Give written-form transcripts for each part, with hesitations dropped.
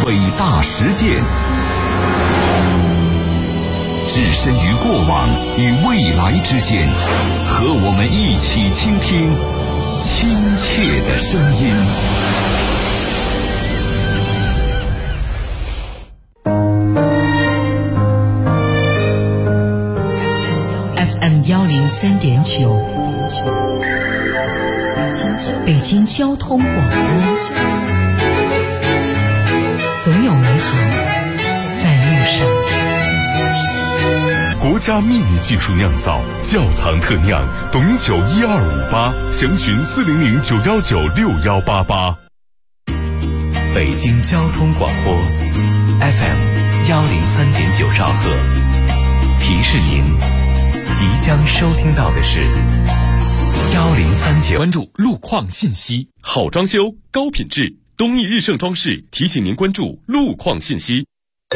伟大实践，置身于过往与未来之间，和我们一起倾听亲切的声音。 FM 103.9，北京交通广播，总有美好在路上。 国家秘密技术酿造，窖藏特酿，董酒12588，详询40091961888。 北京交通广播 FM 103.9兆赫，提示您即将收听到的是1039。 关注路况信息，好装修，高品质。东义日盛装饰提醒您关注路况信息。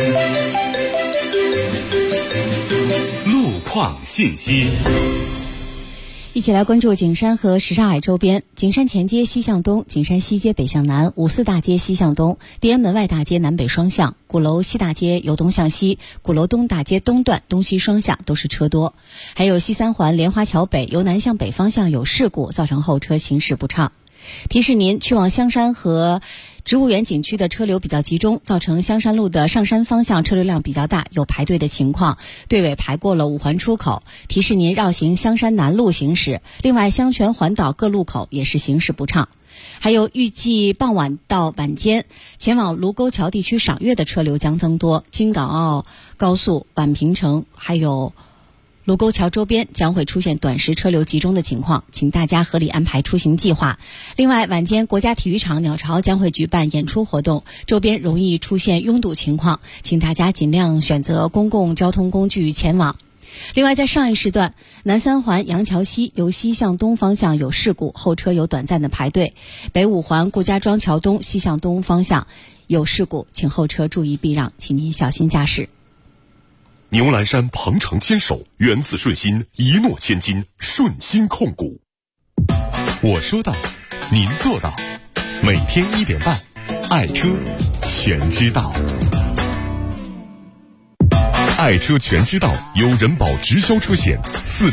路况信息。 一起来关注景山和什刹海周边。景山前街西向东，景山西街北向南，五四大街西向东，地安门外大街南北双向，鼓楼西大街由东向西，鼓楼东大街东段东西双向都是车多。还有西三环莲花桥北由南向北方向有事故，造成后车行驶不畅。提示您，去往香山和植物园景区的车流比较集中，造成香山路的上山方向车流量比较大，有排队的情况，队尾排过了五环出口，提示您绕行香山南路行驶。另外，香泉环岛各路口也是行驶不畅。还有预计傍晚到晚间前往卢沟桥地区赏月的车流将增多，京港澳高速宛平城还有卢沟桥周边将会出现短时车流集中的情况，请大家合理安排出行计划。另外，晚间国家体育场鸟巢将会举办演出活动，周边容易出现拥堵情况，请大家尽量选择公共交通工具前往。另外，在上一时段，南三环杨桥西由西向东方向有事故，后车有短暂的排队；北五环顾家庄桥东西向东方向有事故，请后车注意避让，请您小心驾驶。 牛栏山鹏程牵手，源自顺心，一诺千金，顺心控股。我说到，您做到。每天1点半，爱车全知道。爱车全知道由人保直销车险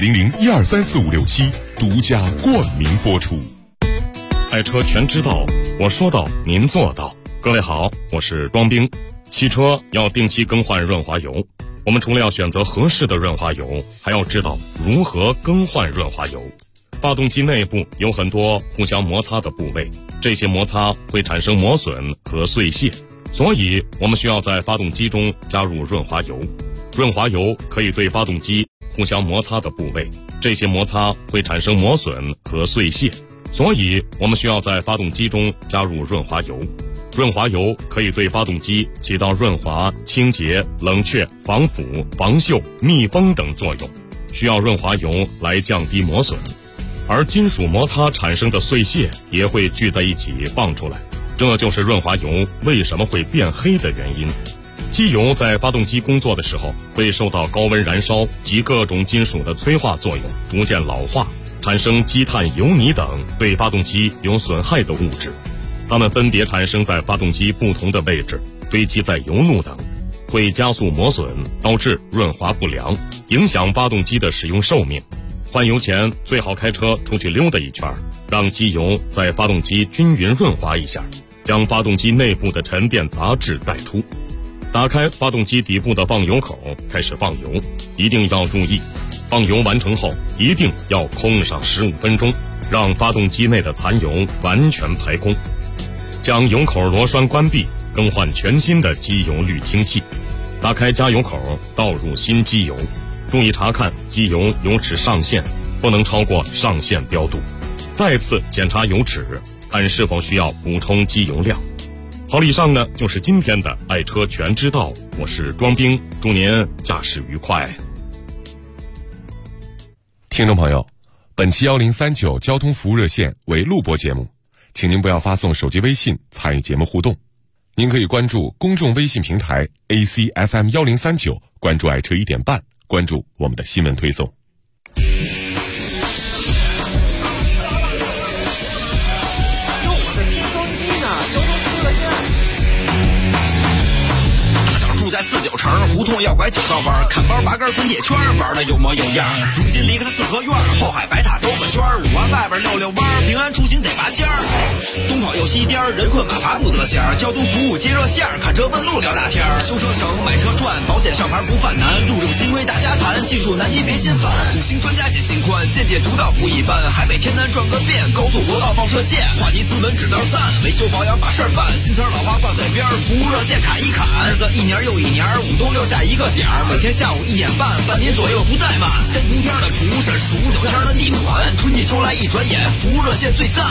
400123456独家冠名播出。 爱车全知道，我说到，您做到。各位好，我是庄兵。汽车要定期更换润滑油，我们除了要选择合适的润滑油，还要知道如何更换润滑油。发动机内部有很多互相摩擦的部位，这些摩擦会产生磨损和碎屑，所以我们需要在发动机中加入润滑油。润滑油可以对发动机互相摩擦的部位，这些摩擦会产生磨损和碎屑，所以我们需要在发动机中加入润滑油。润滑油可以对发动机起到润滑、清洁、冷却、防腐、防锈、密封等作用，需要润滑油来降低磨损。而金属摩擦产生的碎屑也会聚在一起放出来，这就是润滑油为什么会变黑的原因。机油在发动机工作的时候会受到高温燃烧及各种金属的催化作用，逐渐老化，产生积碳、油泥等对发动机有损害的物质。它们分别产生在发动机不同的位置，堆积在油路等，会加速磨损，导致润滑不良，影响发动机的使用寿命。换油前最好开车出去溜达一圈，让机油在发动机均匀润滑一下，将发动机内部的沉淀杂质带出。打开发动机底部的放油口，开始放油，一定要注意，放油完成后一定要空上15分钟，让发动机内的残油完全排空。将油口螺栓关闭，更换全新的机油滤清器。打开加油口，倒入新机油，注意查看机油油尺上限，不能超过上限标度。再次检查油尺，看是否需要补充机油量。好了，以上呢就是今天的爱车全知道，我是庄兵，祝您驾驶愉快。 听众朋友，本期1039交通服务热线为录播节目，请您不要发送手机微信参与节目互动。您可以关注公众微信平台 ACFM1039，关注爱车1点半，关注我们的新闻推送。 用我的直升机呢，交通服务热线。 49城，胡同要拐9道弯，看包拔根滚铁圈，玩的有模有样。如今离开了四合院，后海白塔兜个圈，5环外边溜溜弯，平安出行得拔尖儿。东跑又西颠，人困马乏不得闲，交通服务接热线，看车问路聊大天，修车省买车赚，保险上牌不犯难，路政新规大家谈，技术难题别心烦。5星专家解心宽，见解独到不一般，海北天南转个遍，高速国道放射线，话题斯文指标赞，维修保养把事儿办，新词老话挂嘴边，服务热线砍一砍，日子一年又一年，5冬6夏一个点儿，每天下午1点半，半年左右不怠慢。3伏天的厨是数9天的地暖，春季秋来一转眼，服务热线最赞。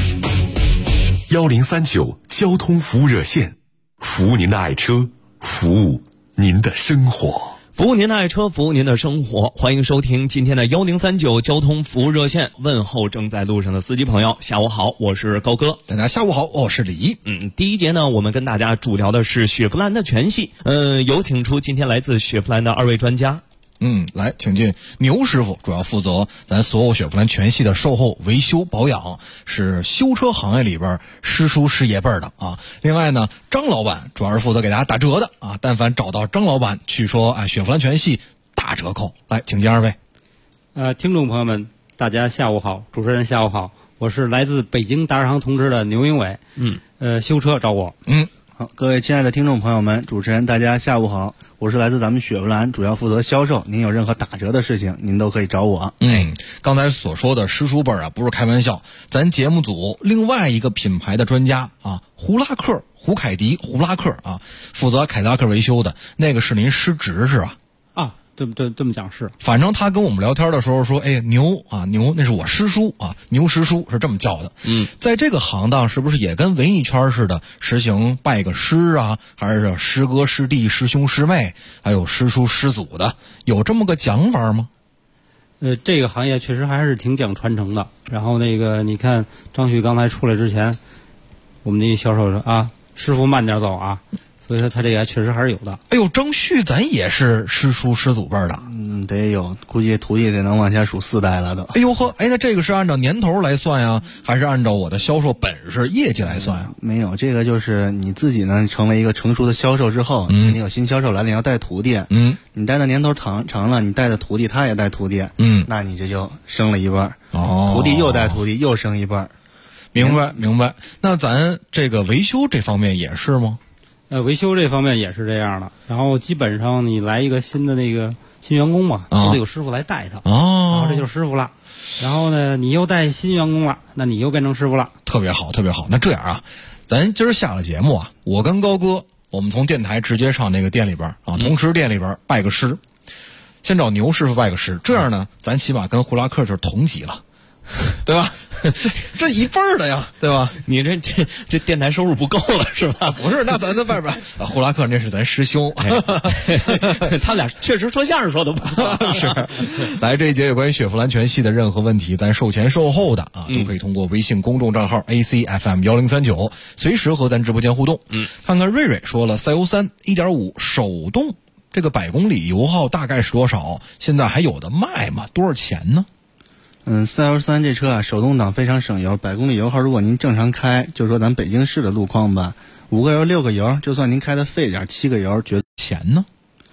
1039交通服务热线，服务您的爱车，服务您的生活。 服务您的爱车，服务您的生活。欢迎收听今天的1039交通服务热线，问候正在路上的司机朋友，下午好，我是高哥。 大家下午好，我是李。 第一节呢，我们跟大家主聊的是雪佛兰的全系。有请出今天来自雪佛兰的2位专家。 来，请进牛师傅，主要负责咱所有雪佛兰全系的售后维修保养，是修车行业里边师叔师爷辈的啊。另外呢，张老板主要是负责给大家打折的啊。但凡找到张老板去说，雪佛兰全系打折扣。来，请进2位。 听众朋友们，大家下午好，主持人下午好，我是来自北京大适行通知的牛英伟。修车找我。 好，各位亲爱的听众朋友们，主持人大家下午好，我是来自咱们雪佛兰，主要负责销售，您有任何打折的事情您都可以找我。 刚才所说的师叔辈啊，不是开玩笑，咱节目组另外一个品牌的专家啊，胡拉克、胡凯迪、胡拉克啊，负责凯迪拉克维修的那个是您师侄是吧？ 这么讲是， 反正他跟我们聊天的时候说，牛那是我师叔啊，牛师叔是这么叫的。在这个行当是不是也跟文艺圈似的，实行拜个师啊，还是师哥师弟师兄师妹，还有师叔师祖的，有这么个讲法吗？ 这个行业确实还是挺讲传承的。然后你看张旭刚才出来之前，我们那销售说啊，师傅慢点走啊。所以说他这个确实还是有的。 张旭咱也是师叔师祖辈的。 得有，估计徒弟得能往下数4代了都。 那这个是按照年头来算呀，还是按照我的销售本事业绩来算呀？ 没有，这个就是你自己呢成为一个成熟的销售之后，你有新销售来了，你要带徒弟，你带的年头长了，你带的徒弟他也带徒弟，那你这就升了一半，徒弟又带徒弟又升一半。 明白。那咱这个维修这方面也是吗？ 维修这方面也是这样的，然后基本上你来一个新的新员工吧，都得有师傅来带他，然后这就是师傅了。然后呢，你又带新员工了，那你又变成师傅了。 特别好。那这样啊，咱今儿下了节目啊，我跟高哥，我们从电台直接上那个店里边啊，同时店里边拜个师，先找牛师傅拜个师，这样呢，咱起码跟胡拉克就是同级了。对吧？这一辈儿的呀，对吧？ 你这电台收入不够了是吧？ 不是，那咱在外边胡拉克那是咱师兄， 他俩确实说相声说的不错。 是，来这一节有关于雪佛兰全系的任何问题，咱售前售后的啊，都可以通过微信公众账号 ACFM1039随时和咱直播间互动。看看瑞瑞说了，313 1.5手动，这个100公里油耗大概是多少？现在还有的卖吗？多少钱呢 ？413这车啊，手动挡非常省油，100公里油耗，如果您正常开，就说咱北京市的路况吧，5个油6个油，就算您开的费点，7个油，觉得钱呢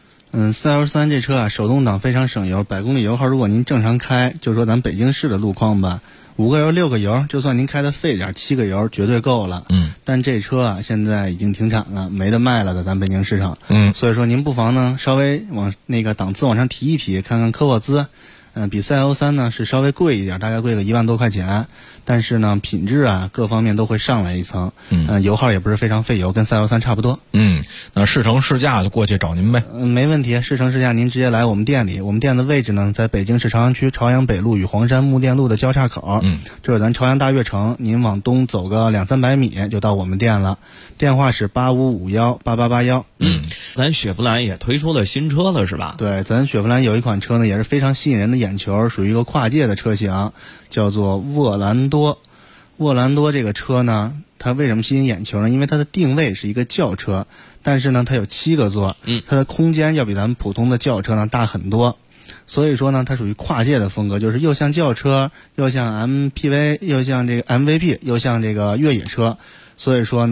？413这车啊，手动挡非常省油，100公里油耗，如果您正常开，就说咱北京市的路况吧，5个油6个油，就算您开的费点，7个油，绝对够了。但这车啊，现在已经停产了，没得卖了的，咱北京市场。所以说您不妨呢，稍微往档次往上提一提，看看科沃兹。比413呢是稍微贵一点，大概贵个1万多块钱，但是呢品质啊各方面都会上来一层，油耗也不是非常费油，跟413差不多。 那试乘试驾就过去找您呗。 没问题，试乘试驾您直接来我们店里，我们店的位置呢在北京市朝阳区朝阳北路与黄山木店路的交叉口，这是咱朝阳大悦城，您往东走个200-300米就到我们店了，电话是85518881。 咱雪佛兰也推出了新车了是吧？ 对，咱雪佛兰有一款车呢也是非常吸引人的眼球，属于一个跨界的车型，叫做沃兰多。沃兰多这个车呢，它为什么吸引眼球呢？因为它的定位是一个轿车，但是呢它有7个座，它的空间要比咱们普通的轿车呢大很多，所以说呢它属于跨界的风格，就是又像轿车，又像 MPV， 又像这个 MVP， 又像这个越野车，所以说呢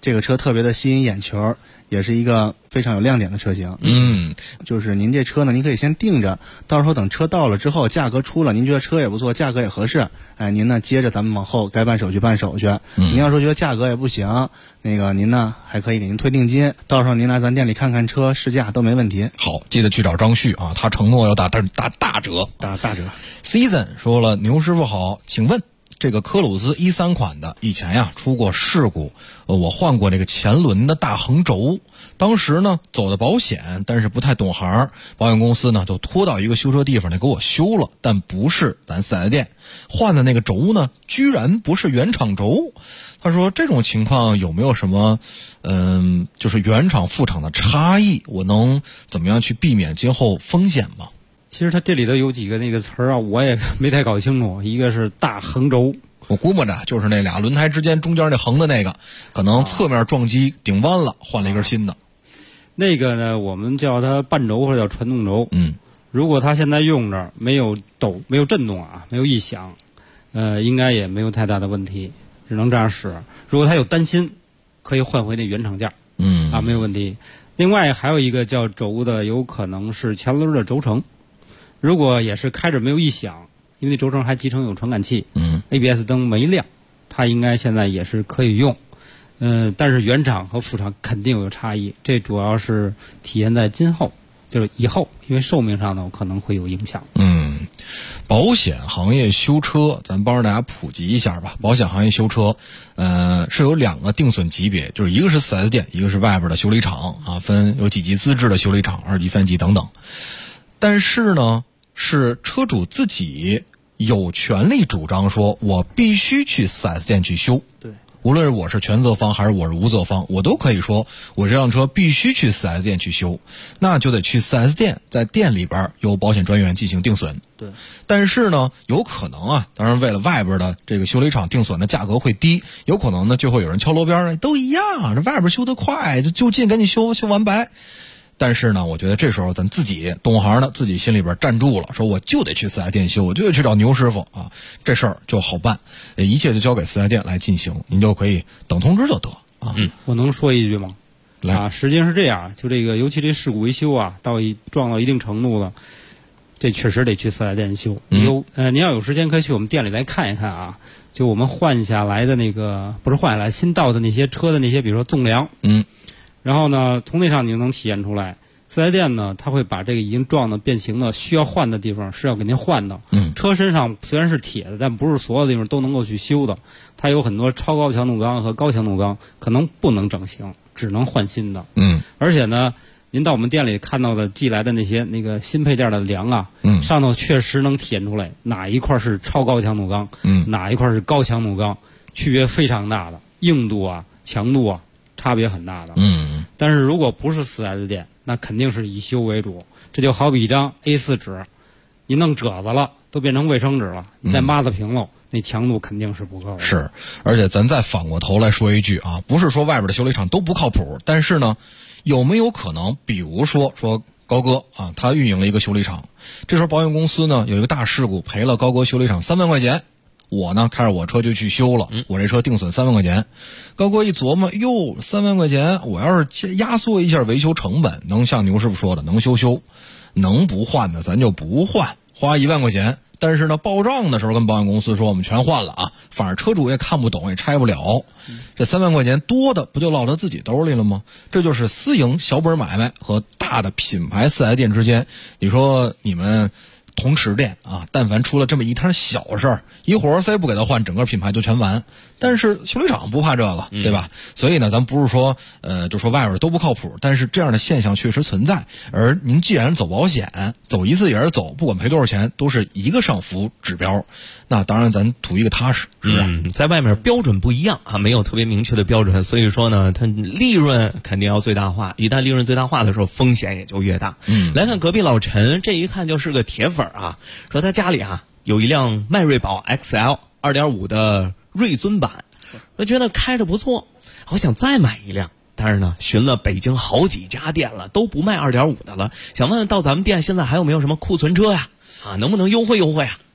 这个车特别的吸引眼球，也是一个非常有亮点的车型。就是您这车呢，您可以先定着，到时候等车到了之后，价格出了，您觉得车也不错，价格也合适，您呢接着咱们往后该办手续办手续。您要说觉得价格也不行，那个您呢还可以给您退定金，到时候您来咱店里看看车试驾都没问题。 好，记得去找张旭啊，他承诺要打折。Season 说了，牛师傅好，请问这个科鲁兹13款的以前呀出过事故，我换过这个前轮的大横轴，当时呢走的保险，但是不太懂行，保险公司呢就拖到一个修车地方呢给我修了，但不是咱4S店换的那个轴呢，居然不是原厂轴。他说这种情况有没有什么就是原厂副厂的差异，我能怎么样去避免今后风险吗？ 其实它这里头有几个那个词儿啊，我也没太搞清楚。一个是大横轴， 我估摸着就是那俩轮胎之间中间那横的那个，可能侧面撞击顶弯了，换了一根新的。 那个呢，我们叫它半轴或者叫传动轴。如果它现在用着没有抖、没有震动啊，没有异响，应该也没有太大的问题，只能这样使。如果它有担心，可以换回那原厂件。没有问题。另外还有一个叫轴的，有可能是前轮的轴承。如果也是开着没有异响，因为轴承还集成有传感器，ABS 灯没亮，它应该现在也是可以用。但是原厂和副厂肯定有差异，这主要是体现在今后，就是以后，因为寿命上呢可能会有影响。 保险行业修车，咱帮着大家普及一下吧。保险行业修车，是有2个定损级别，就是一个是4S店，一个是外边的修理厂啊，分有几级资质的修理厂，2级、3级等等。但是呢，是车主自己有权利主张说，我必须去4S店去修。 对， 无论是我是全责方还是我是无责方，我都可以说我这辆车必须去4S店去修，那就得去4S店，在店里边由保险专员进行定损。 对， 但是呢，有可能啊，当然为了外边的这个修理厂定损的价格会低，有可能呢就会有人敲锣边，都一样，这外边修得快，就近赶紧修完白。但是呢，我觉得这时候咱自己懂行的，自己心里边站住了，说我就得去4S店修，我就得去找牛师傅啊，这事儿就好办，一切就交给4S店来进行，您就可以等通知就得啊。 我能说一句吗？ 来， 实际上是这样，就这个，尤其这事故维修啊，撞到一定程度了，这确实得去4S店修。您要有时间可以去我们店里来看一看啊。就我们换下来的那个，不是换下来，新到的那些车的那些，比如说纵梁，然后呢，从那上你就能体现出来，4S店呢，他会把这个已经撞的变形的需要换的地方是要给您换的。车身上虽然是铁的，但不是所有地方都能够去修的，它有很多超高强度钢和高强度钢，可能不能整形，只能换新的。而且呢，您到我们店里看到的寄来的那个新配件的梁啊，上头确实能体现出来哪一块是超高强度钢，哪一块是高强度钢，区别非常大的，硬度啊、强度啊。差别很大的。但是如果不是4S店，那肯定是以修为主。这就好比一张 A4 纸，你弄褶子了，都变成卫生纸了，你再抹子平了，那强度肯定是不够的。 是，而且咱再反过头来说一句啊，不是说外边的修理厂都不靠谱，但是呢，有没有可能，比如说高哥啊，他运营了一个修理厂，这时候保险公司呢有一个大事故，赔了高哥修理厂3万块钱。我呢开着我车就去修了，我这车定损3万块钱。高哥一琢磨，哟，3万块钱，我要是压缩一下维修成本，能像牛师傅说的，能修，能不换的咱就不换，花1万块钱。但是呢，报账的时候跟保险公司说我们全换了啊，反正车主也看不懂，也拆不了。这3万块钱多的不就落他自己兜里了吗？这就是私营小本买卖和大的品牌4S店之间，你说你们同池店啊，但凡出了这么一摊小事儿，一活塞不给他换，整个品牌就全完。但是修理厂不怕这个，对吧？所以呢，咱不是说就说外边都不靠谱，但是这样的现象确实存在。而您既然走保险，走一次也是走，不管赔多少钱，都是一个上浮指标。那当然咱图一个踏实，是吧？ 在外面标准不一样啊，没有特别明确的标准，所以说呢，它利润肯定要最大化。一旦利润最大化的时候，风险也就越大。来看隔壁老陈，这一看就是个铁粉啊，说他家里啊有一辆迈锐宝 XL 2.5的锐尊版，我觉得开着不错，我想再买一辆。但是呢，寻了北京好几家店了，都不卖2.5的了，想问问到咱们店现在还有没有什么库存车呀？啊，能不能优惠优惠啊？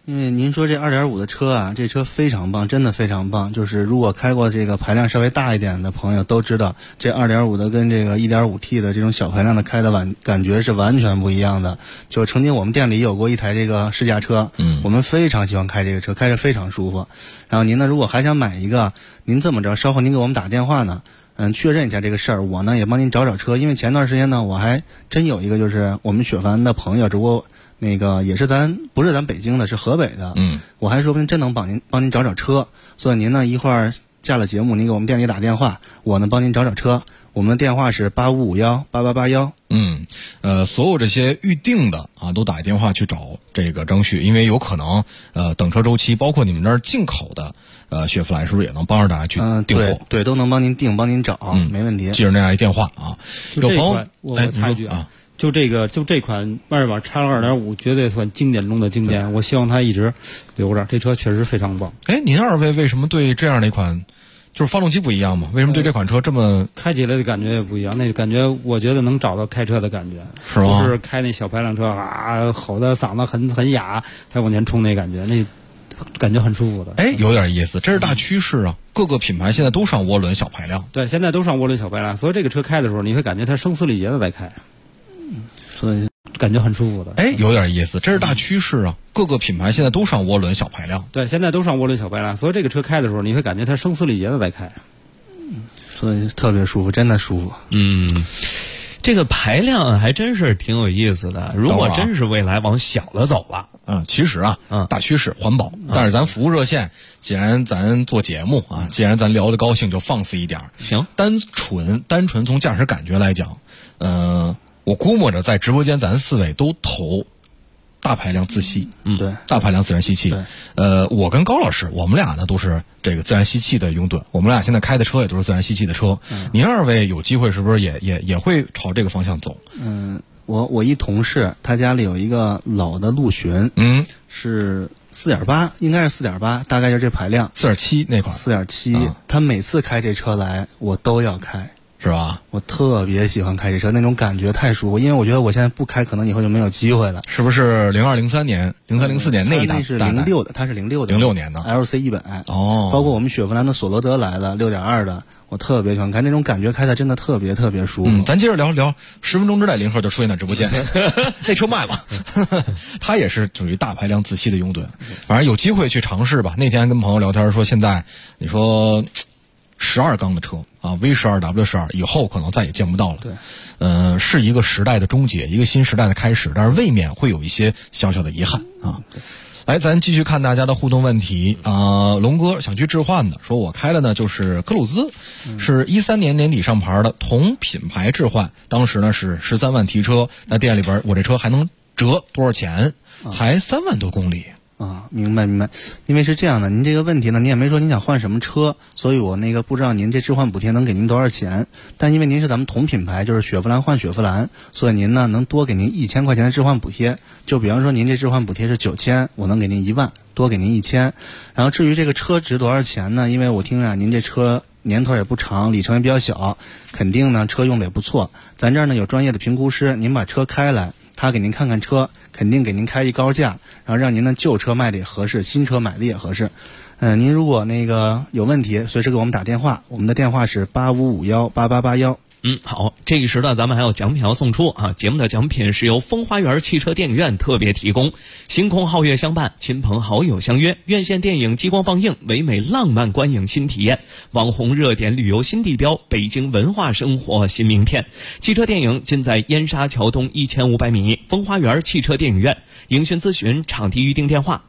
因为您说这 2.5 的车啊，这车非常棒，真的非常棒。就是如果开过这个排量稍微大一点的朋友都知道，这 2.5 的跟这个 1.5T 的这种小排量的开的感觉是完全不一样的。就曾经我们店里有过一台这个试驾车，我们非常喜欢开这个车，开着非常舒服。然后您呢，如果还想买一个，您这么着，稍后您给我们打电话呢，确认一下这个事儿，我呢也帮您找车。因为前段时间呢，我还真有一个就是我们雪佛兰的朋友，只不过那个也是不是咱北京的，是河北的。我还说不定真能帮您找车。所以您呢一会儿下了节目，您给我们店里打电话，我呢帮您找车。我们的电话是85518881。 所有这些预定的啊，都打电话去找这个张旭，因为有可能等车周期，包括你们那儿进口的雪佛兰是不是也能帮着大家去订货？ 对，都能帮您订，帮您找，没问题。 记着那样一电话啊。 就这款，我插一句啊。就这款迈锐宝 X2.5 绝对算经典中的经典，我希望它一直留着。这车确实非常棒。 您二位为什么对这样的一款，就是发动机不一样吗？为什么对这款车这么开起来的感觉也不一样？那感觉我觉得能找到开车的感觉， 是吗？ 不是开那小排量车啊，吼的嗓子很哑才往前冲那感觉，那感觉很舒服的。 有点意思，这是大趋势啊！各个品牌现在都上涡轮小排量。 对，现在都上涡轮小排量，所以这个车开的时候，你会感觉它声嘶力竭的在开。所以感觉很舒服的。 有点意思，这是大趋势啊！各个品牌现在都上涡轮小排量。 对，现在都上涡轮小排量，所以这个车开的时候，你会感觉它声嘶力竭的在开。 所以特别舒服，真的舒服。 这个排量还真是挺有意思的。如果真是未来往小了走了， 其实大趋势环保，但是咱服务热线，既然咱做节目啊，既然咱聊得高兴，就放肆一点。 行， 单纯从驾驶感觉来讲，我估摸着在直播间咱4位都投大排量自吸， 对， 大排量自然吸气。我跟高老师，我们俩呢都是这个自然吸气的拥趸，我们俩现在开的车也都是自然吸气的车。您二位有机会是不是也会朝这个方向走？ 我一同事他家里有一个老的陆巡，是4.8，应该是4.8，大概就是这排量。 4.7那款 ，4.7，他每次开这车来，我都要开。 是吧？ 我特别喜欢开这车，那种感觉太舒服。因为我觉得我现在不开，可能以后就没有机会了。 是不是02、03年、03、04年那一代？ 是06的，它是06的 ，06年的 LC100。包括我们雪佛兰的索罗德来的6.2的，我特别喜欢开，那种感觉开的真的特别特别舒服。 咱接着聊10分钟之内，林鹤就出现在直播间。那车卖了，他也是属于大排量自吸的拥趸，反正有机会去尝试吧。那天跟朋友聊天说，现在你说12缸的车啊 ，V12、W12 以后可能再也见不到了。 对， 是一个时代的终结，一个新时代的开始，但是未免会有一些小小的遗憾啊。来，咱继续看大家的互动问题啊。龙哥想去置换的，说我开了呢，就是科鲁兹，是13年年底上牌的，同品牌置换，当时呢是13万提车，那店里边我这车还能折多少钱？才3万多公里。 明白。因为是这样的，您这个问题呢，您也没说您想换什么车，所以我不知道您这置换补贴能给您多少钱。但因为您是咱们同品牌，就是雪佛兰换雪佛兰，所以您呢能多给您1000块钱的置换补贴。就比方说您这置换补贴是9000，我能给您1万，多给您1000。然后至于这个车值多少钱呢？因为我听您这车年头也不长，里程也比较小，肯定呢车用的也不错。咱这儿呢有专业的评估师，您把车开来，他给您看看车，肯定给您开一高价，然后让您的旧车卖的也合适，新车买的也合适。您如果有问题，随时给我们打电话，我们的电话是85518881。 好，这一时段咱们还有奖品要送出啊！节目的奖品是由风花园汽车电影院特别提供，星空皓月相伴，亲朋好友相约，院线电影激光放映，唯美浪漫观影新体验，网红热点旅游新地标，北京文化生活新名片。汽车电影尽在燕莎桥东1500米风花园汽车电影院，影讯咨询场地预订电话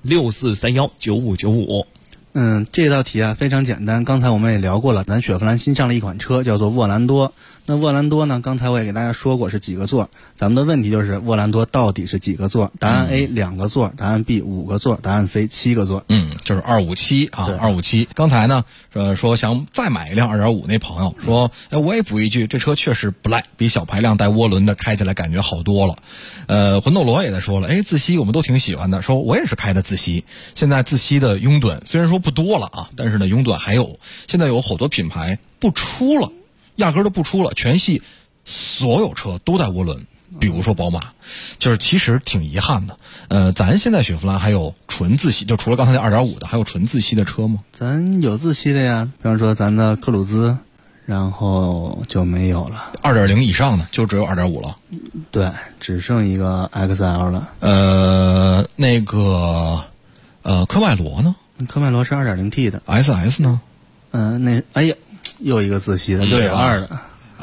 64319595。 这道题啊非常简单，刚才我们也聊过了，咱雪佛兰新上了一款车叫做沃兰多。那沃兰多呢，刚才我也给大家说过是几个座，咱们的问题就是沃兰多到底是几个座？答案 A 2个座，答案 B 5个座，答案 C 7个座。 就是257啊，257。刚才呢，说想再买一辆2.5，那朋友说，我也补一句，这车确实不赖，比小排量带涡轮的开起来感觉好多了。魂斗罗也在说了，自吸我们都挺喜欢的，说我也是开的自吸。现在自吸的拥趸虽然说不多了啊，但是呢拥趸还有，现在有好多品牌不出了。压根儿都不出了，全系所有车都带涡轮， 比如说宝马，就是其实挺遗憾的。咱现在雪佛兰还有纯自吸，就除了刚才那 2.5 的，还有纯自吸的车吗？ 咱有自吸的呀，比方说咱的克鲁兹，然后就没有了。 2.0 以上的就只有 2.5 了。 对，只剩一个 XL 了。 那个科迈罗呢？ 科迈罗是 2.0T 的。 SS 呢？ 哎呀，又一个自吸的6.2的。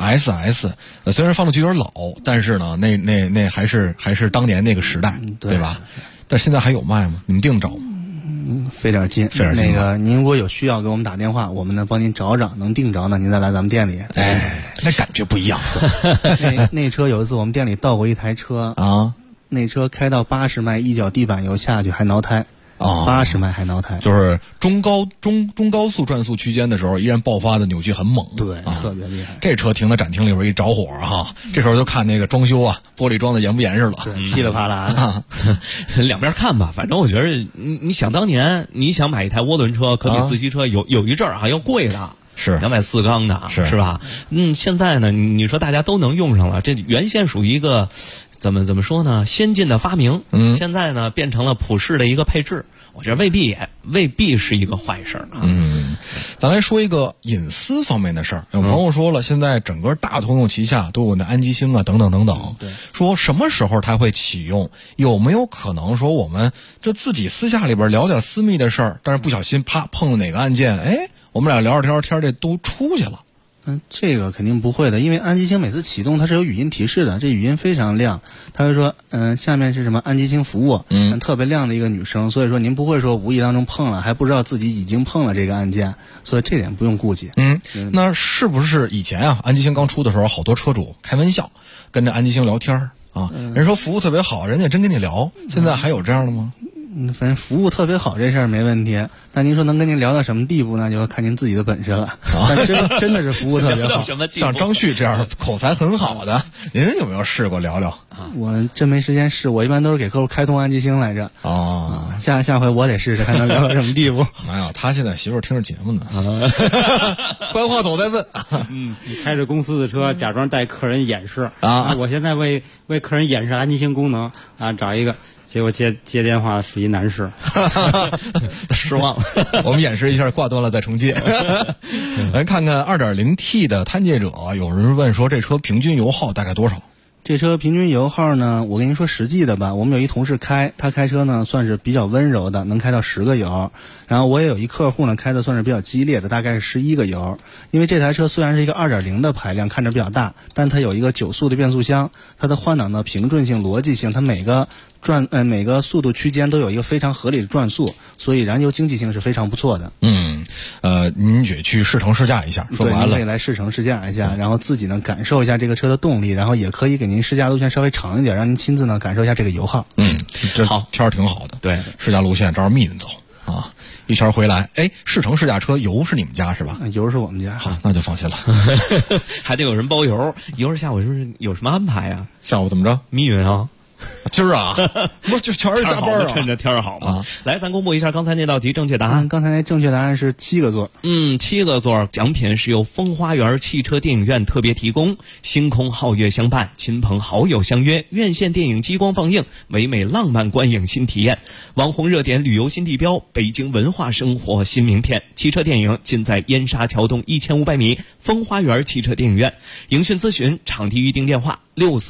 SS 虽然放的就有点老，但是呢，那还是当年那个时代，对吧？但现在还有卖吗？你们订着吗？ 费点劲。那个您如果有需要给我们打电话，我们呢帮您找找，能订着呢，您再来咱们店里。 哎，那感觉不一样。 那车有一次我们店里到过一台车啊， 那车开到80迈，一脚地板油下去还挠胎。80迈还挠胎， 就是中高速转速区间的时候，依然爆发的扭矩很猛， 对，特别厉害。 这车停在展厅里边一着火哈，这时候就看那个装修啊，玻璃装的严不严实了， 对，噼里啪啦的。 两边看吧，反正我觉得你想当年你想买一台涡轮车，可比自吸车有一阵儿要贵的。 是 240缸的，是吧？现在呢，你说大家都能用上了，这原先属于一个怎么说呢？先进的发明，现在呢变成了普世的一个配置，我觉得未必是一个坏事啊。 咱来说一个隐私方面的事儿。有朋友说了，现在整个大通用旗下都有那安吉星啊，等等等等。 对， 说什么时候它会启用？有没有可能说我们这自己私下里边聊点私密的事儿，但是不小心啪碰了哪个按键，哎，我们俩聊着天，这都出去了。 这个肯定不会的，因为安吉星每次启动它是有语音提示的，这语音非常亮，它会说下面是什么安吉星服务，特别亮的一个女生，所以说您不会说无意当中碰了还不知道自己已经碰了这个按键，所以这点不用顾忌。 那是不是以前啊安吉星刚出的时候，好多车主开玩笑跟着安吉星聊天啊，人说服务特别好，人家真跟你聊，现在还有这样的吗？ 反正服务特别好这事儿没问题，但您说能跟您聊到什么地步呢？就要看您自己的本事了。但真的是服务特别好， 像张旭这样口才很好的，您有没有试过聊聊？ 我真没时间试，我一般都是给客户开通安吉星来着。下回我得试试看能聊到什么地步。 哎呀，他现在媳妇儿听着节目呢，关话筒在问。 你开着公司的车，假装带客人演示我现在为客人演示安吉星功能找一个。结果接电话是一男士， 失望了。我们演示一下，挂断了再重接。来看看 2.0T 的探界者，有人问说这车平均油耗大概多少？ 这车平均油耗呢，我跟您说实际的吧，我们有一同事他开车呢算是比较温柔的，能开到10个油。然后我也有一客户呢开的算是比较激烈的，大概是11个油。因为这台车虽然是一个2.0的排量，看着比较大，但它有一个9速的变速箱，它的换挡的平顺性、逻辑性，它每个速度区间都有一个非常合理的转速，所以燃油经济性是非常不错的。 您得去试乘试驾一下，说白了， 对，您可以来试乘试驾一下，然后自己呢感受一下这个车的动力，然后也可以给您试驾路线稍微长一点，让您亲自呢感受一下这个油耗。 这好天儿挺好的。 对， 试驾路线照着密云走啊，一圈回来，哎，试乘试驾车油是你们家是吧？ 油是我们家。 好，那就放心了。 还得有人包油，一会儿下午是有什么安排啊？ 下午怎么着？ 密云啊。 今儿啊，不就全是加班啊？ 趁着天儿好嘛。来，咱公布一下刚才那道题正确答案。 刚才正确答案是7个座。 7个座，奖品是由风花园汽车电影院特别提供，星空皓月相伴，亲朋好友相约，院线电影激光放映，唯美浪漫观影新体验，网红热点旅游新地标，北京文化生活新名片。汽车电影尽在燕莎桥东1500米风花园汽车电影院。影讯咨询场地预订电话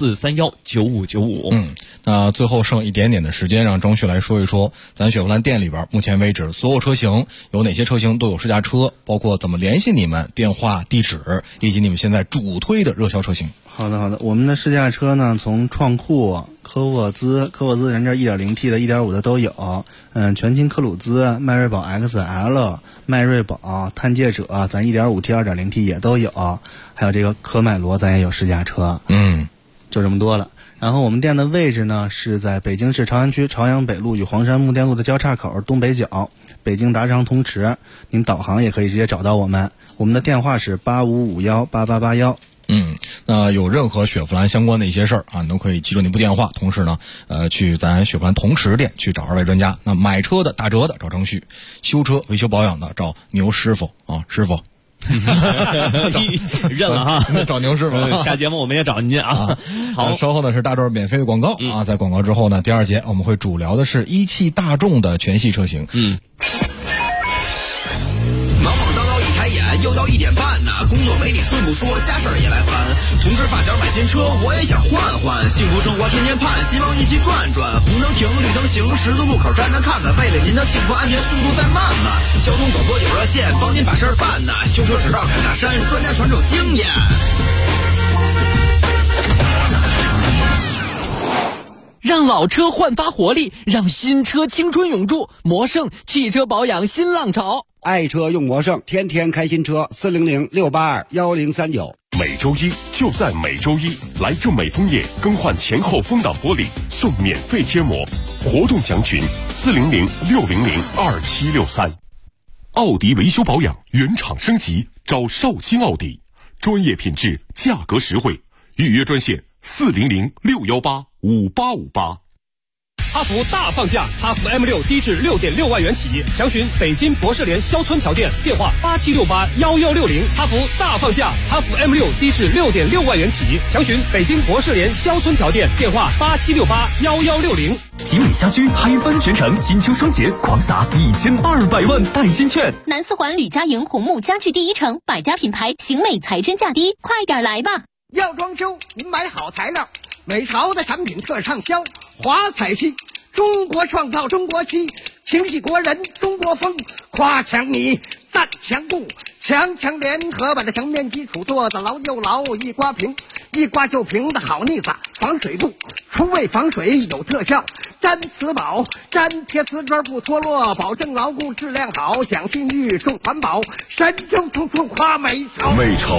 64319595。 那最后剩一点点的时间，让张旭来说一说咱雪佛兰店里边目前为止所有车型有哪些车型都有试驾车，包括怎么联系你们、电话、地址，以及你们现在主推的热销车型。 好的，我们的试驾车呢，从创酷、科沃兹人这 1.0T 的、1.5的都有，全新科鲁兹、迈锐宝 XL、迈锐宝、探界者，咱 1.5T、2.0T 也都有，还有这个科迈罗咱也有试驾车。就这么多了。然后我们店的位置呢是在北京市朝阳区朝阳北路与黄山木店路的交叉口东北角，北京达商通驰。您导航也可以直接找到我们，我们的电话是85518881。 那有任何雪佛兰相关的一些事儿啊，你都可以记住那部电话，同时呢，去咱雪佛兰同驰店去找2位专家。那买车的打折的找张旭，修车维修保养的找牛师傅啊，师傅。 认了哈， 找牛市吧。 下节目我们也找您啊。好， 稍后呢是大段免费的广告啊，在广告之后呢，第二节我们会主聊的是一汽大众的全系车型。 忙忙叨叨一抬眼，又到1点半呢，工作没你顺不说，家事儿也来烦。同事发小买新车，我也想换换，幸福生活天天盼，希望一起转转。红灯停，绿灯行，十字路口站着看看，为了您的幸福安全，速度再慢慢。交通广播有热线，帮您把事儿办呢。修车直道砍大山，专家传授经验。 让老车焕发活力，让新车青春永驻。魔胜汽车保养新浪潮， 爱车用魔胜，天天开新车。400-682-1039。 每周一就在每周一，来正美枫叶更换前后风挡玻璃，送免费贴膜。活动详询400-600-2763。奥迪维修保养原厂升级，找绍兴奥迪，专业品质，价格实惠。预约专线400-618-5858。 哈弗大放价，哈弗 M6 低至6.6万元起，详询北京博士联肖村桥店，电话87681160。哈弗大放价，哈弗 M6 低至6.6万元起，详询北京博士联肖村桥店，电话87681160。 吉米家居嗨翻全城，金秋双节狂撒1200万代金券。 南四环吕家营红木家具第一城，百家品牌，型美材真价低，快点来吧！ 要装修，您买好材料，美朝的产品特畅销。华彩漆，中国创造中国漆，情系国人中国风，夸墙泥，赞墙布，强联合把这墙面基础做得牢又牢，一刮平，一刮就平的好腻子，防水布，除味防水有特效，粘瓷宝，粘贴瓷砖不脱落，保证牢固质量好，讲信誉重环保，神州处处夸美朝。 美朝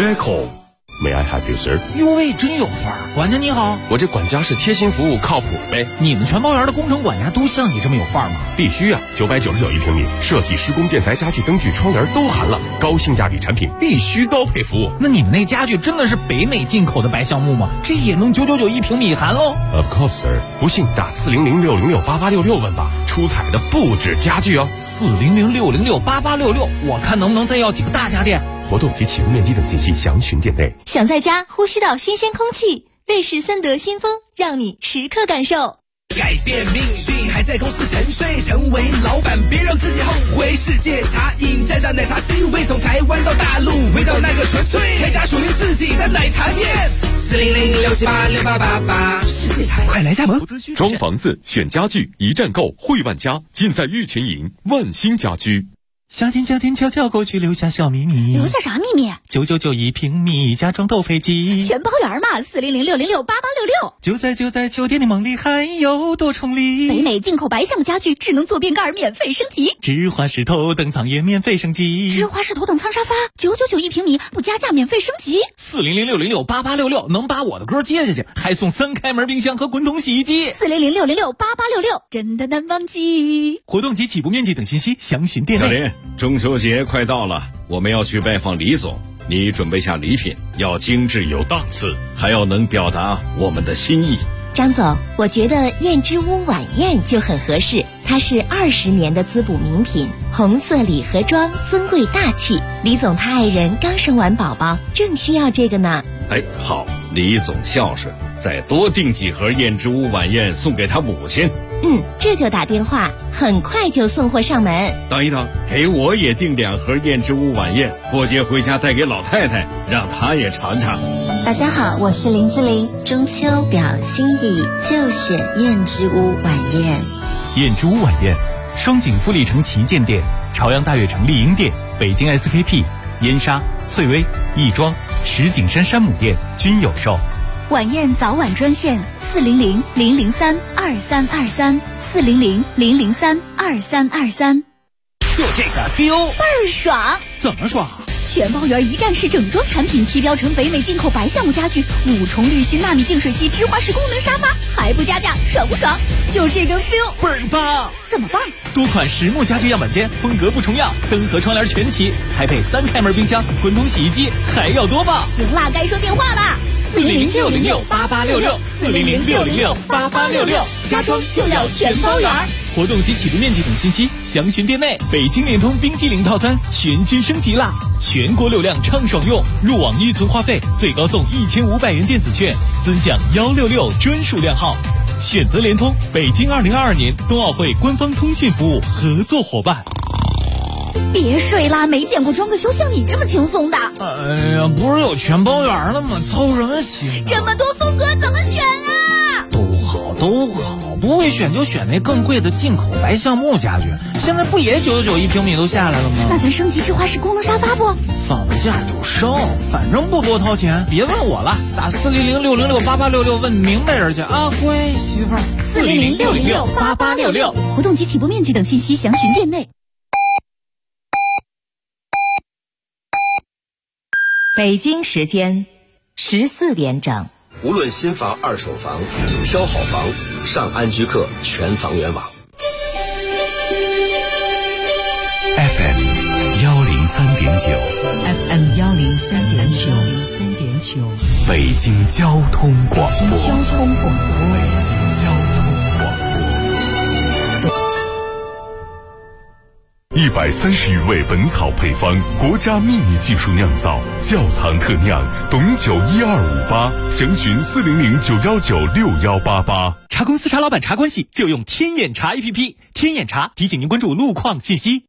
Meko。May I help you, sir？ 哟喂，真有范儿！管家你好， 我这管家是贴心服务，靠谱呗。 你们全包园的工程管家都像你这么有范儿吗？ 必须啊！999一平米，设计、施工、建材、家具、灯具、窗帘都含了，高性价比产品，必须高配服务。 那你们那家具真的是北美进口的白橡木吗？这也能999一平米含喽 ？Of course, sir。不信打400-606-8866问吧，出彩的不止家具哦。 400-606-8866，我看能不能再要几个大家电。 活动及启动面积等信息详询店内。 想在家呼吸到新鲜空气，瑞士森德新风让你时刻感受。 改变命运还在公司沉睡，成为老板别让自己后悔。世界茶饮加上奶茶 C 位，从台湾到大陆，味道那个纯粹，开家属于自己的奶茶店。400-678-6888，世界茶快来加盟。 装房子选家具一站购，汇万家，尽在玉群营万兴家居。 夏天悄悄过去，留下小秘密。 留下啥秘密 ？999一平米，家装都配齐， 全包圆嘛。400-606-8866。 就在酒店的梦里，还有多重礼。 北美进口白橡木家具，智能坐便盖免费升级， 芝华士头等舱也免费升级， 芝华士头等舱沙发999一平米，不加价免费升级。 400-606-8866能把我的歌接下去，还送3开门冰箱和滚筒洗衣机。 400-606-8866真的难忘记。 活动及起步面积等信息详询店内。 小林，中秋节快到了，我们要去拜访李总，你准备下礼品，要精致有档次，还要能表达我们的心意。 张总，我觉得燕之屋晚宴就很合适，它是20年的滋补名品，红色礼盒装，尊贵大气。李总他爱人刚生完宝宝，正需要这个呢。 哎，好，李总孝顺，再多订几盒燕之屋晚宴送给他母亲。 这就打电话，很快就送货上门。 等一等，给我也订2盒燕之屋晚宴，过节回家带给老太太，让她也尝尝。 大家好，我是林志玲，中秋表心意就选燕之屋晚宴。 燕之屋晚宴，双井富力城旗舰店、朝阳大悦城丽婴店、北京 SKP、燕莎、翠微、亦庄、石景山山姆店均有售。 晚宴早晚专线400-003-2323 400-003-2323。 就这个 feel 倍儿爽！ 怎么爽？ 全包圆一站式整装产品，提标成北美进口白橡木家具，5重滤芯纳米净水机，芝华士功能沙发，还不加价，爽不爽？就这个 feel 倍儿棒！ 怎么棒？ 多款实木家具样板间，风格不重样，灯和窗帘全齐，还配3开门冰箱、滚筒洗衣机，还要多棒！ 行啦，该说电话啦 400-606-8866，400-606-8866，家装就要全包圆。 活动及起步面积等信息详询店内。北京联通冰激凌套餐全新升级啦，全国流量畅爽用，入网预存话费最高送1500元电子券，尊享166专属量号。选择联通，北京2022年冬奥会官方通信服务合作伙伴。 别睡啦，没见过装个修像你这么轻松的。 哎呀，不是有全包圆了吗？操什么心啊？ 这么多风格怎么选啊？ 都好，不会选就选那更贵的进口白橡木家具，现在不也999一平米都下来了吗？ 那咱升级智化式功能沙发不？ 放下就升，反正不多掏钱，别问我了，打400-606-8866问明白人去啊，乖媳妇儿。 400-606-8866，活动及起步面积等信息详询店内。 北京时间14点整。 无论新房、二手房，挑好房，上安居客全房源网。 FM 103.9，FM 103.9， 北京交通广播， 北京交通广播。 130余味本草配方，国家秘密技术酿造，窖藏特酿，董酒12588，详询400-919-6188。 茶公司茶老板茶关系就用天眼茶 APP， 天眼茶提醒您关注路况信息。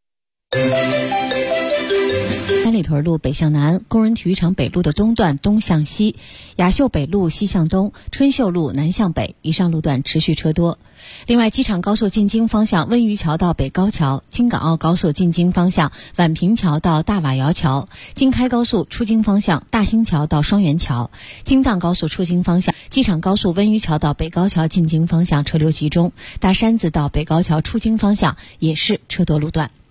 三里屯路北向南，工人体育场北路的东段东向西，雅秀北路西向东，春秀路南向北，以上路段持续车多。另外，机场高速进京方向温榆桥到北高桥，京港澳高速进京方向宛平桥到大瓦窑桥，京开高速出京方向大兴桥到双元桥，京藏高速出京方向机场高速温榆桥到北高桥进京方向车流集中，大山子到北高桥出京方向也是车多路段。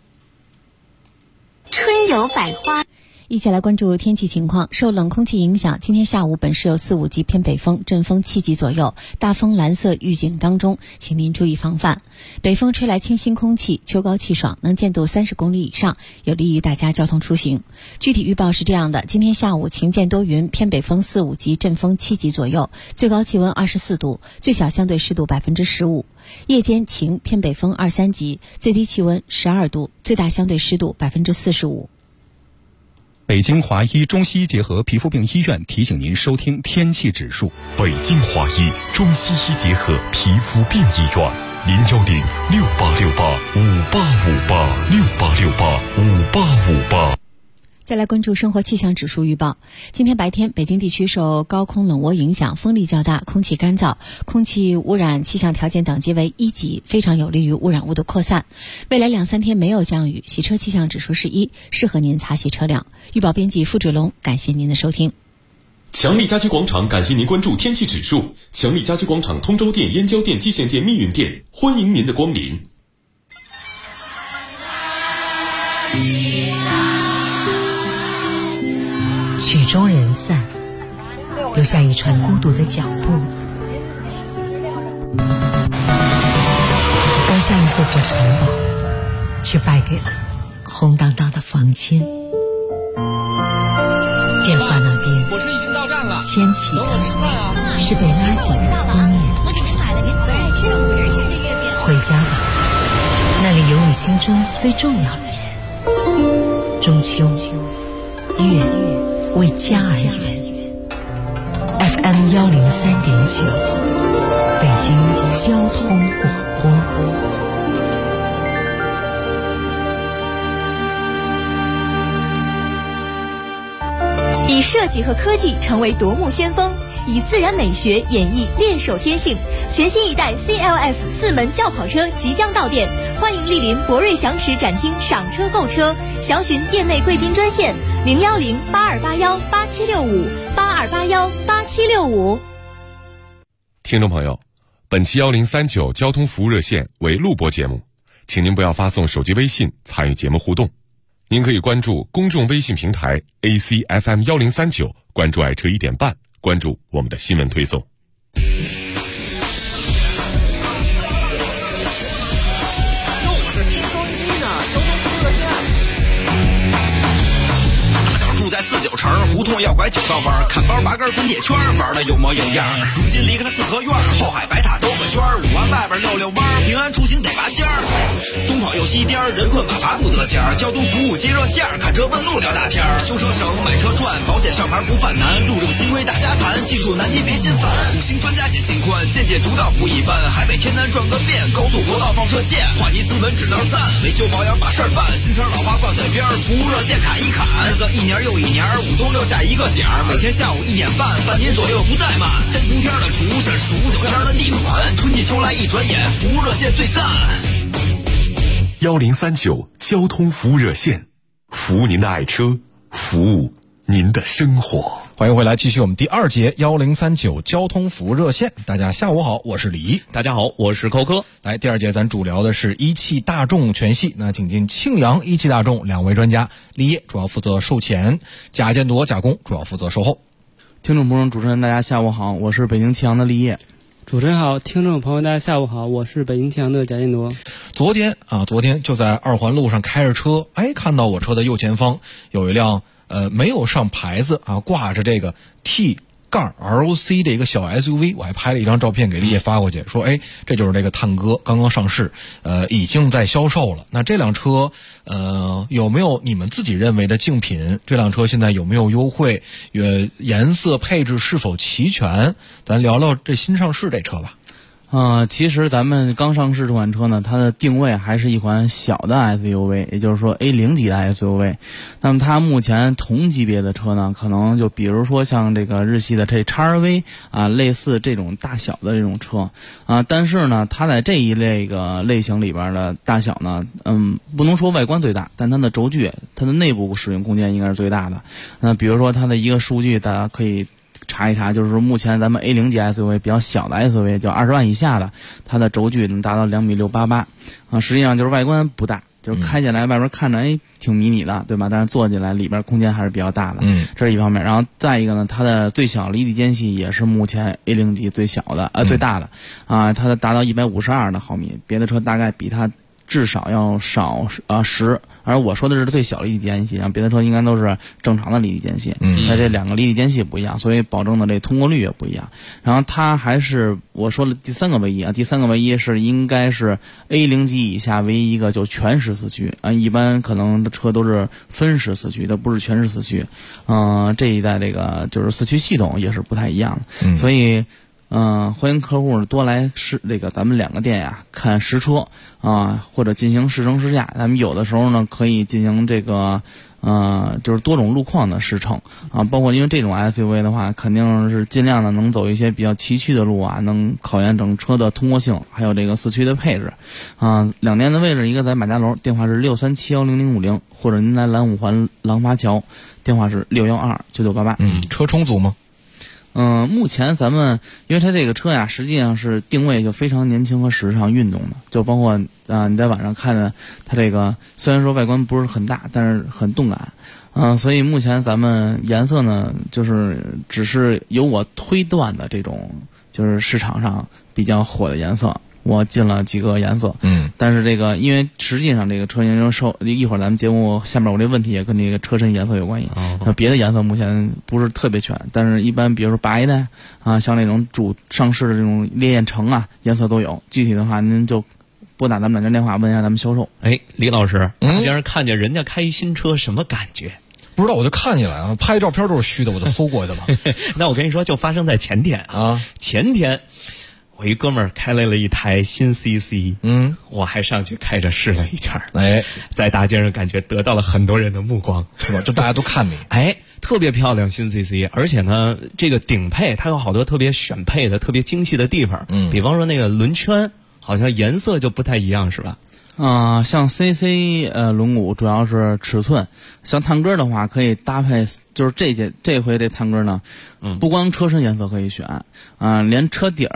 春有百花。 一起来关注天气情况。受冷空气影响，今天下午本市有4、5级偏北风，阵风7级左右，大风蓝色预警当中，请您注意防范。北风吹来清新空气，秋高气爽，能见度30公里以上，有利于大家交通出行。具体预报是这样的：今天下午晴间多云，偏北风4、5级，阵风7级左右，最高气温24度，最小相对湿度15%。夜间晴，偏北风2、3级，最低气温12度，最大相对湿度45%。 北京华医中西医结合皮肤病医院提醒您收听天气指数。 北京华医中西医结合皮肤病医院，010-6868-5858，6868-5858。 再来关注生活气象指数预报。今天白天，北京地区受高空冷涡影响，风力较大，空气干燥，空气污染气象条件等级为1级，非常有利于污染物的扩散。未来2、3天没有降雨，洗车气象指数是1，适合您擦洗车辆。预报编辑付志龙，感谢您的收听。 强力家居广场感谢您关注天气指数。强力家居广场通州店、燕郊店、蓟县店、密云店，欢迎您的光临。 曲终人散，留下一串孤独的脚步，包下一座座城堡，却败给了空荡荡的房间。电话那边， 火车已经到站了， 牵起的是被拉紧的思念。 我给您买了您最爱吃的5仁馅的月饼。 回家吧，那里有你心中最重要的人。中秋，月为家而圆。FM 103.9，北京交通广播。 以设计和科技成为夺目先锋，以自然美学演绎练手天性。全新一代 CLS 4门轿跑车即将到店，欢迎莅临博瑞祥驰展厅赏车购车，详询店内贵宾专线010-8281-8765，8281-8765。 听众朋友，本期1039交通服务热线为录播节目，请您不要发送手机微信参与节目互动。您可以关注公众微信平台 ACFM 1039，关注爱车1点半，关注我们的新闻推送。 住在49 城，胡同要拐九道弯，看包拔根滚铁圈，玩的有模有样。如今离开了四合院，后海白塔兜个圈，5环外边溜溜弯，平安出行得拔尖儿。东跑又西颠，人困马乏不得闲，交通服务接热线，看车问路聊大天，修车省买车赚，保险上牌不犯难，路政新规大家谈，技术难题别心烦，五星专家解心宽，见解独到不一般，海北天南转个遍，高速国道放射线，话题斯文指导赞，维修保养把事儿办，新车老花挂嘴边，服务热线砍一砍，日子一年又一年，5都留下一个点儿，每天下午1点半，半年左右不怠慢，先从天的图是数9天的地暖，春季秋来一转眼，服务热线最赞。 1039交通服务热线，服务您的爱车，服务您的生活。 欢迎回来，继续我们第2节1039交通服务热线。大家下午好，我是李。 大家好，我是寇哥。 来，第2节咱主聊的是一汽大众全系。那请进庆阳一汽大众2位专家，立业主要负责售前，贾建铎贾工主要负责售后。 听众朋友，主持人大家下午好，我是北京庆阳的立业。 主持人好，听众朋友大家下午好，我是北京庆阳的贾建铎。 昨天就在2环路上开着车，看到我车的右前方有一辆没有上牌子挂着这个 T-ROC 的一个小 SUV， 我还拍了一张照片给立业发过去，说这就是这个探歌，刚刚上市，已经在销售了。那这辆车有没有你们自己认为的竞品？这辆车现在有没有优惠？颜色配置是否齐全？咱聊聊这新上市这车吧。 其实咱们刚上市这款车呢，它的定位还是一款小的 SUV， 也就是说 A0 级的 SUV。那么它目前同级别的车呢，可能就比如说像这个日系的这 XRV 类似这种大小的这种车但是呢，它在这一类型里边的大小呢，不能说外观最大，但它的轴距、它的内部使用空间应该是最大的。那比如说它的一个数据，大家可以查一查，就是说目前咱们 A0 级 SUV 比较小的 SUV， 就20万以下的，它的轴距能达到2.688米实际上就是外观不大，就是开起来外边看着挺迷你的，对吧？但是坐进来里边空间还是比较大的，这是一方面。然后再一个呢，它的最小离地间隙也是目前 A0 级最小的最大的它达到152的毫米，别的车大概比它至少要少10，而我说的是最小离地间隙，别的车应该都是正常的离地间隙。那这2个离地间隙不一样，所以保证的这通过率也不一样。然后它还是我说的第3个唯一第3个唯一是应该是 A0 级以下唯一一个就全时四驱一般可能的车都是分时四驱，它不是全时四驱。这一代这个就是四驱系统也是不太一样的，所以欢迎客户多来咱们2个店呀看实车或者进行试乘试驾。咱们有的时候呢可以进行这个就是多种路况的试乘包括因为这种 SUV 的话，肯定是尽量的能走一些比较崎岖的路能考验整车的通过性，还有这个四驱的配置。2店的位置，一个在马家楼，电话是637100050，或者您来蓝5环廊坊桥，电话是6129988。 车充足吗？ 目前咱们因为它这个车呀，实际上是定位就非常年轻和时尚运动的，就包括你在晚上看的它这个，虽然说外观不是很大，但是很动感。所以目前咱们颜色呢，就是只是由我推断的这种，就是市场上比较火的颜色。我进了几个颜色，但是这个因为实际上这个车型一会儿咱们节目下面我这问题也跟那个车身颜色有关系。别的颜色目前不是特别全，但是一般比如说白的像那种主上市的这种烈焰橙颜色都有。具体的话您就拨打咱们2家电话问一下咱们销售。 李老师，既然看见人家开新车什么感觉？ 不知道，我就看起来拍照片都是虚的，我就搜过去了。 那我跟你说，就发生在前天前天我一哥们儿开来了一台新 CC， 我还上去开着试了一圈，在大街上感觉得到了很多人的目光， 是吧？就大家都看你， 特别漂亮新 CC， 而且呢，这个顶配它有好多特别选配的、特别精细的地方，比方说那个轮圈，好像颜色就不太一样，是吧？ 像 CC 轮毂主要是尺寸，像探歌的话可以搭配，就是这回这探歌呢，不光车身颜色可以选，连车底儿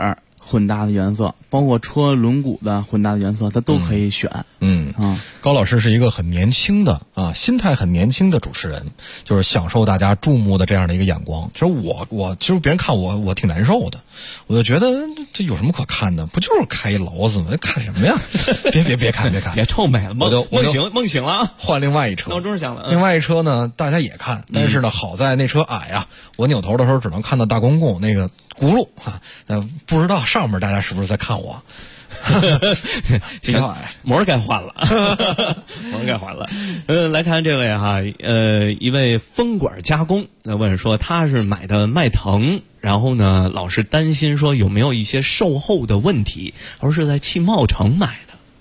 混搭的原色，包括车轮毂的混搭的原色，它都可以选。 高老师是一个很年轻的心态很年轻的主持人，就是享受大家注目的这样的一个眼光。其实其实别人看我挺难受的，我就觉得这有什么可看的？不就是开一劳子吗？看什么呀？别看， 别臭美了，梦醒了， 换另外一车， 闹钟响了。 另外一车呢，大家也看，但是呢，好在那车矮呀，我扭头的时候只能看到大公共那个轱辘不知道上面大家是不是在看我。比较矮， 膜该换了，膜该换了。来看这位哈，一位风管加工问说，他是买的迈腾，然后呢，老是担心说有没有一些售后的问题，而是在汽贸城买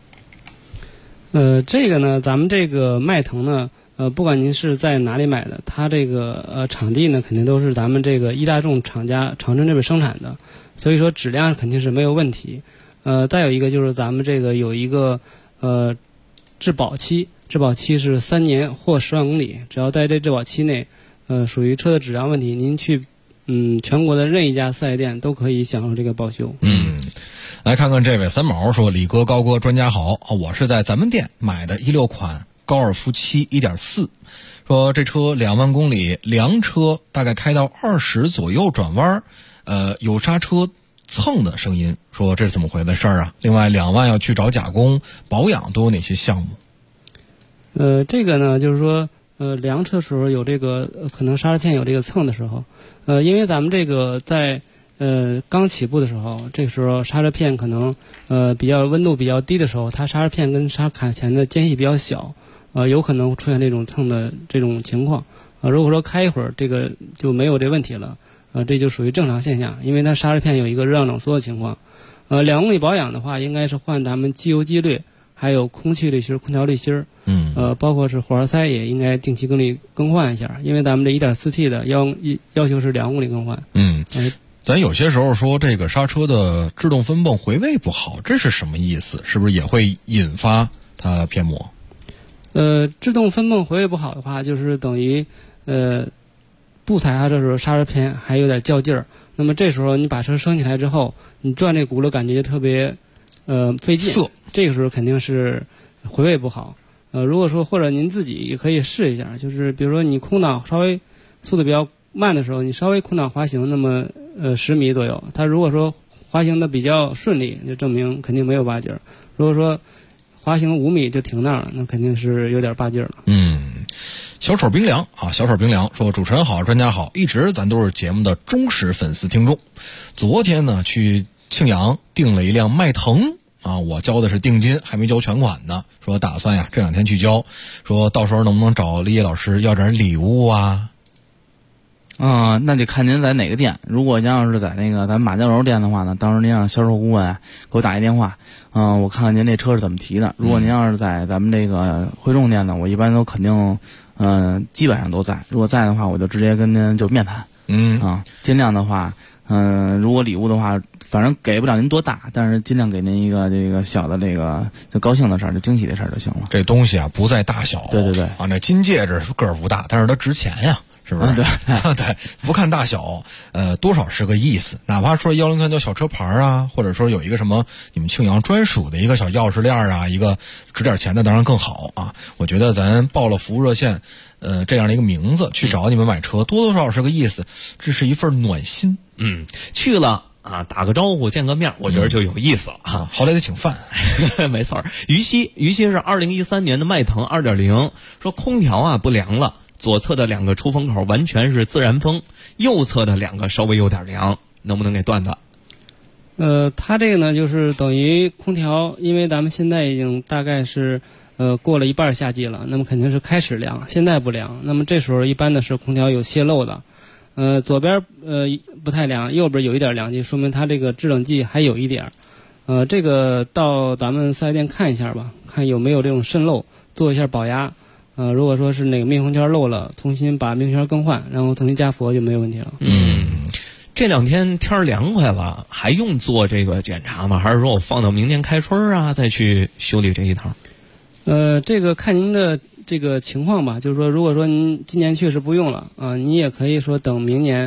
的。这个呢，咱们这个迈腾呢，不管您是在哪里买的，它这个场地呢，肯定都是咱们这个一大众厂家长春这边生产的，所以说质量肯定是没有问题。再有一个就是咱们这个有一个质保期是3年或10万公里，只要在这质保期内，属于车的质量问题，您去全国的任意家四 S 店都可以享受这个报修。 来看看这位三毛说，李哥高哥专家好，我是在咱们店买的16款高尔夫7 1.4， 说这车2万公里凉车，大概开到20左右转弯，有刹车蹭的声音，说这是怎么回事啊？另外2万要去找加工保养都有哪些项目？ 这个呢，就是说凉车时候有这个可能刹车片有这个蹭的时候，因为咱们这个在刚起步的时候，这个时候刹车片可能比较温度比较低的时候，它刹车片跟刹卡钳的间隙比较小，有可能出现这种蹭的这种情况。如果说开一会儿，这个就没有这问题了。这就属于正常现象，因为它刹车片有一个热胀冷缩的情况。2公里保养的话，应该是换咱们机油机滤，还有空气滤芯、空调滤芯。包括是火花塞也应该定期更换一下，因为咱们这 1.4T 的要求是2公里更换。 咱有些时候说这个刹车的制动分泵回位不好，这是什么意思？是不是也会引发它偏磨？ 制动分泵回位不好的话，就是等于不踩刹车的时候，刹车片还有点较劲儿。那么这时候你把车升起来之后，你转这轱辘感觉就特别费劲。这个时候肯定是回位不好。如果说或者您自己也可以试一下，就是比如说你空档稍微速度比较慢的时候，你稍微空档滑行那么10米左右，它如果说滑行的比较顺利，就证明肯定没有把劲儿。如果说滑行5米就停那儿了，那肯定是有点把劲儿了。 小丑冰凉小丑冰凉说，主持人好，专家好，一直咱都是节目的忠实粉丝听众。昨天呢去庆阳订了一辆迈腾我交的是定金，还没交全款呢，说打算这2天去交，说到时候能不能找李野老师要点礼物啊？ 那得看您在哪个店。如果您要是在那个咱们马家楼店的话呢，到时候您让销售顾问给我打一电话，我看看您这车是怎么提的。如果您要是在咱们这个汇众店呢，我一般都肯定基本上都在。如果在的话，我就直接跟您就面谈。尽量的话，如果礼物的话，反正给不了您多大，但是尽量给您一个这个小的这个就高兴的事儿，就惊喜的事儿就行了。 这东西不在大小。 对那金戒指个儿不大，但是它值钱呀。是不是？ 对， 不看大小，多少是个意思。哪怕说103叫小车牌或者说有一个什么你们庆阳专属的一个小钥匙链一个值点钱的当然更好我觉得咱报了服务热线，这样的一个名字去找你们买车，多多少少是个意思，这是一份暖心。 去了打个招呼见个面，我觉得就有意思了好歹得请饭。 没错。于西是2013年的迈腾 2.0， 说空调不凉了。左侧的2个出风口完全是自然风，右侧的2个稍微有点凉，能不能给断的？ 它这个呢，就是等于空调，因为咱们现在已经大概是过了一半夏季了，那么肯定是开始凉，现在不凉。那么这时候一般的是空调有泄漏的，左边不太凉，右边有一点凉气，说明它这个制冷剂还有一点。这个到咱们4S店看一下吧，看有没有这种渗漏，做一下保压。如果说是那个密封圈漏了，重新把密封圈更换，然后重新加氟就没有问题了。 这2天天凉快了，还用做这个检查吗？还是说我放到明年开春再去修理这一趟？ 这个看您的这个情况吧，就是说如果说您今年确实不用了你也可以说等明年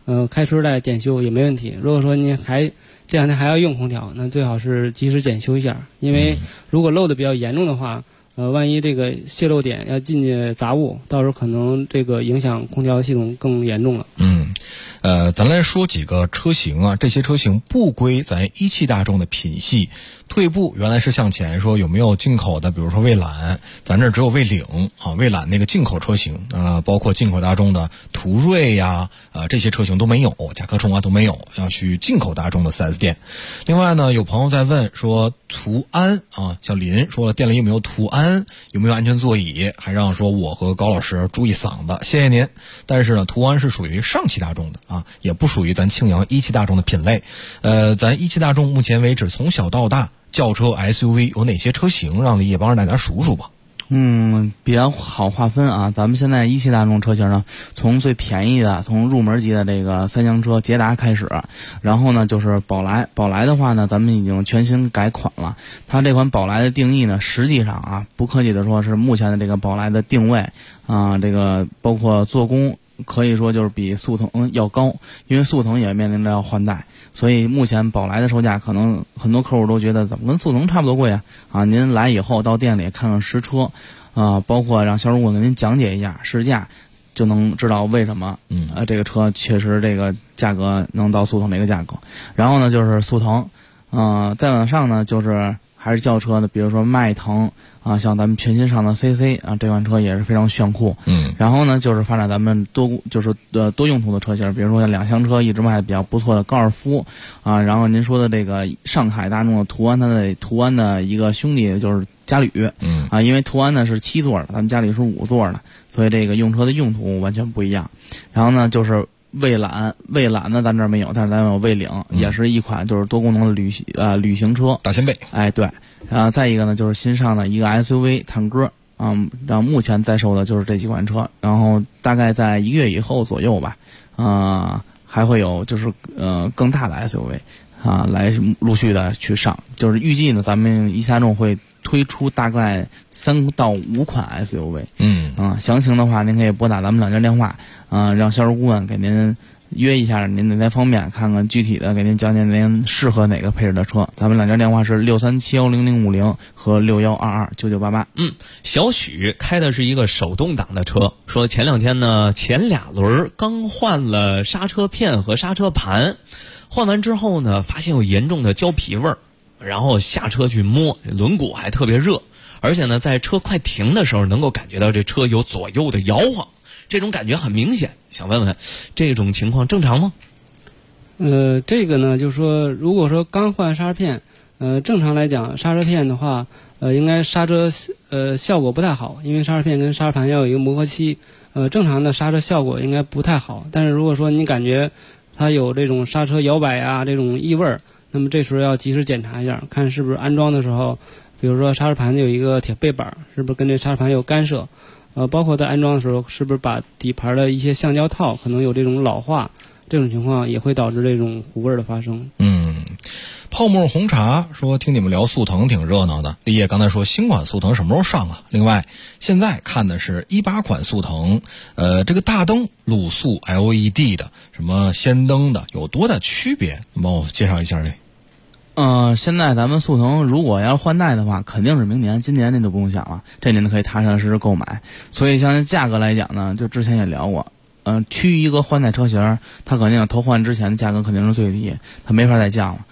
开春再检修也没问题。如果说你这两天还要用空调，那最好是及时检修一下，因为如果漏的比较严重的话，万一这个泄漏点要进去杂物，到时候可能这个影响空调系统更严重了。 咱来说几个车型啊，这些车型不归咱一汽大众的品系。退步原来是向前，说有没有进口的，比如说蔚揽，咱这只有蔚领啊，蔚揽那个进口车型，包括进口大众的途锐呀，这些车型都没有，甲壳虫啊都没有，要去进口大众的 4S 店。另外呢，有朋友在问说途安啊，小林说了店里有没有途安，有没有安全座椅，还让说我和高老师注意嗓子，谢谢您。但是呢，途安是属于上汽大众的啊，也不属于咱庆阳一汽大众的品类。咱一汽大众目前为止从小到大轿车 SUV 有哪些车型，让李也帮着大家数数吧。 比较好划分啊。咱们现在一汽大众车型呢，从最便宜的，从入门级的这个三厢车捷达开始，然后呢就是宝来。宝来的话呢，咱们已经全新改款了。它这款宝来的定义呢，实际上啊，不客气的说，是目前的这个宝来的定位啊，这个包括做工，可以说就是比速腾要高，因为速腾也面临着要换代，所以目前宝来的售价可能很多客户都觉得怎么跟速腾差不多贵啊？您来以后到店里看看实车啊，包括让销售顾问给您讲解一下试驾，就能知道为什么这个车确实这个价格能到速腾这个价格。然后呢就是速腾，再往上呢就是还是轿车的，比如说迈腾啊，像咱们全新上的 CC 啊，这款车也是非常炫酷。然后呢，就是发展咱们多用途的车型，比如说像两厢车一直卖的比较不错的高尔夫啊，然后您说的这个上海大众的途安，它的途安的一个兄弟就是嘉旅，因为途安呢是7座的，咱们嘉旅是5座的，所以这个用车的用途完全不一样。然后呢就是蔚揽呢咱这儿没有，但是咱有蔚领，也是一款就是多功能的旅行车， 大掀背。 对。再一个呢就是新上的一个 SUV 探歌，然后目前在售的就是这几款车，然后大概在1个月以后左右吧，还会有就是更大的 SUV 来陆续的去上，就是预计呢咱们一汽大众会推出大概3到5款 SUV。详情的话您可以拨打咱们2家电话，让销售顾问给您约一下您哪些方面，看看具体的给您讲解您适合哪个配置的车。咱们2家电话是637100050和61229988。 小许开的是一个手动挡的车，说前2天呢前2轮刚换了刹车片和刹车盘，换完之后呢发现有严重的胶皮味儿，然后下车去摸，轮毂还特别热，而且呢在车快停的时候能够感觉到这车有左右的摇晃，这种感觉很明显，想问问这种情况正常吗？ 这个呢就是说，如果说刚换刹车片，正常来讲刹车片的话，应该刹车效果不太好，因为刹车片跟刹车盘要有一个磨合期，正常的刹车效果应该不太好。但是如果说你感觉它有这种刹车摇摆啊这种异味，那么这时候要及时检查一下，看是不是安装的时候，比如说刹车盘有一个铁背板，是不是跟这刹车盘有干涉，包括在安装的时候是不是把底盘的一些橡胶套可能有这种老化，这种情况也会导致这种糊味的发生。 泡沫红茶说听你们聊速腾挺热闹的，立业刚才说新款速腾什么时候上啊？另外现在看的是18款速腾，这个大灯卤素 LED 的，什么氙灯的，有多大区别？你帮我介绍一下这。 现在咱们速腾如果要是换代的话，肯定是明年，今年您都不用想了，这您可以踏踏实实购买。所以像价格来讲呢，就之前也聊过，趋于一个换代车型，它肯定头换之前的价格肯定是最低，它没法再降了。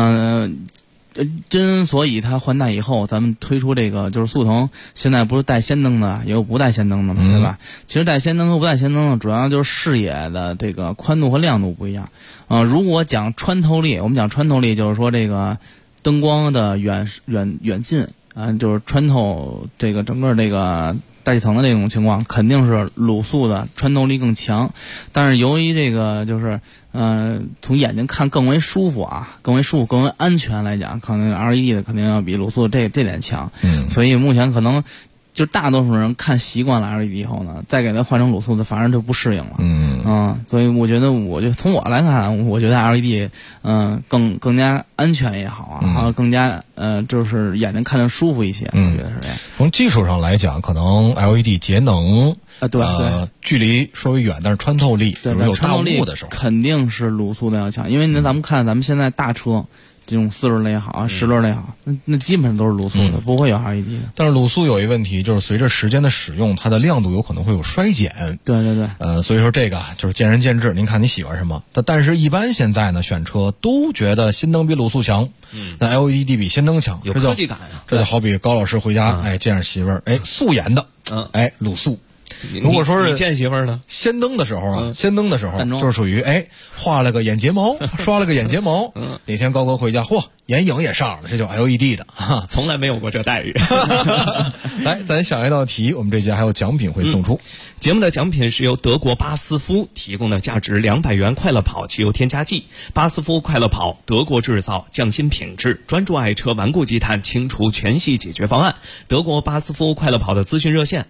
所以它换代以后，咱们推出这个就是速腾，现在不是带氙灯的，也有不带氙灯的嘛，对吧？其实带氙灯和不带氙灯的，主要就是视野的这个宽度和亮度不一样。如果讲穿透力，我们讲穿透力就是说这个灯光的远近就是穿透这个整个这个大气层的这种情况，肯定是卤素的穿透力更强。但是由于这个就是从眼睛看更为舒服更为安全来讲，可能 LED 的肯定要比卤素这点强。所以目前可能就大多数人看习惯了 LED 以后呢，再给它换成卤素的反而就不适应了。所以我觉得从我来看，我觉得 LED 更加安全也好更加就是眼睛看着舒服一些。我觉得是这样。 从技术上来讲，可能 LED 节能对， 距离稍微远，但是穿透力， 对， 有大雾的时候， 肯定是卤素的要强。因为咱们看咱们现在大车。这种4轮的也好啊，10轮的也好，那基本上都是卤素的，不会有 LED 的。 但是卤素有一个问题，就是随着时间的使用，它的亮度有可能会有衰减。 对对对。 所以说这个就是见仁见智，您看你喜欢什么。但是一般现在呢，选车都觉得新灯比卤素强，那 LED 比新灯强， 有科技感啊。 这就好比高老师回家，见着媳妇儿，素颜的，卤素。如果说是见媳妇儿呢， 先灯的时候啊，就是属于画了个眼睫毛，刷了个眼睫毛。哪天高哥回家，嚯，眼影也上了，这叫 LED 的哈， 从来没有过这待遇。 来，咱想一道题，我们这节还有奖品会送出。 节目的奖品是由德国巴斯夫提供的价值200元快乐跑汽油添加剂。巴斯夫快乐跑，德国制造，匠心品质，专注爱车顽固积碳清除全系解决方案。德国巴斯夫快乐跑的咨询热线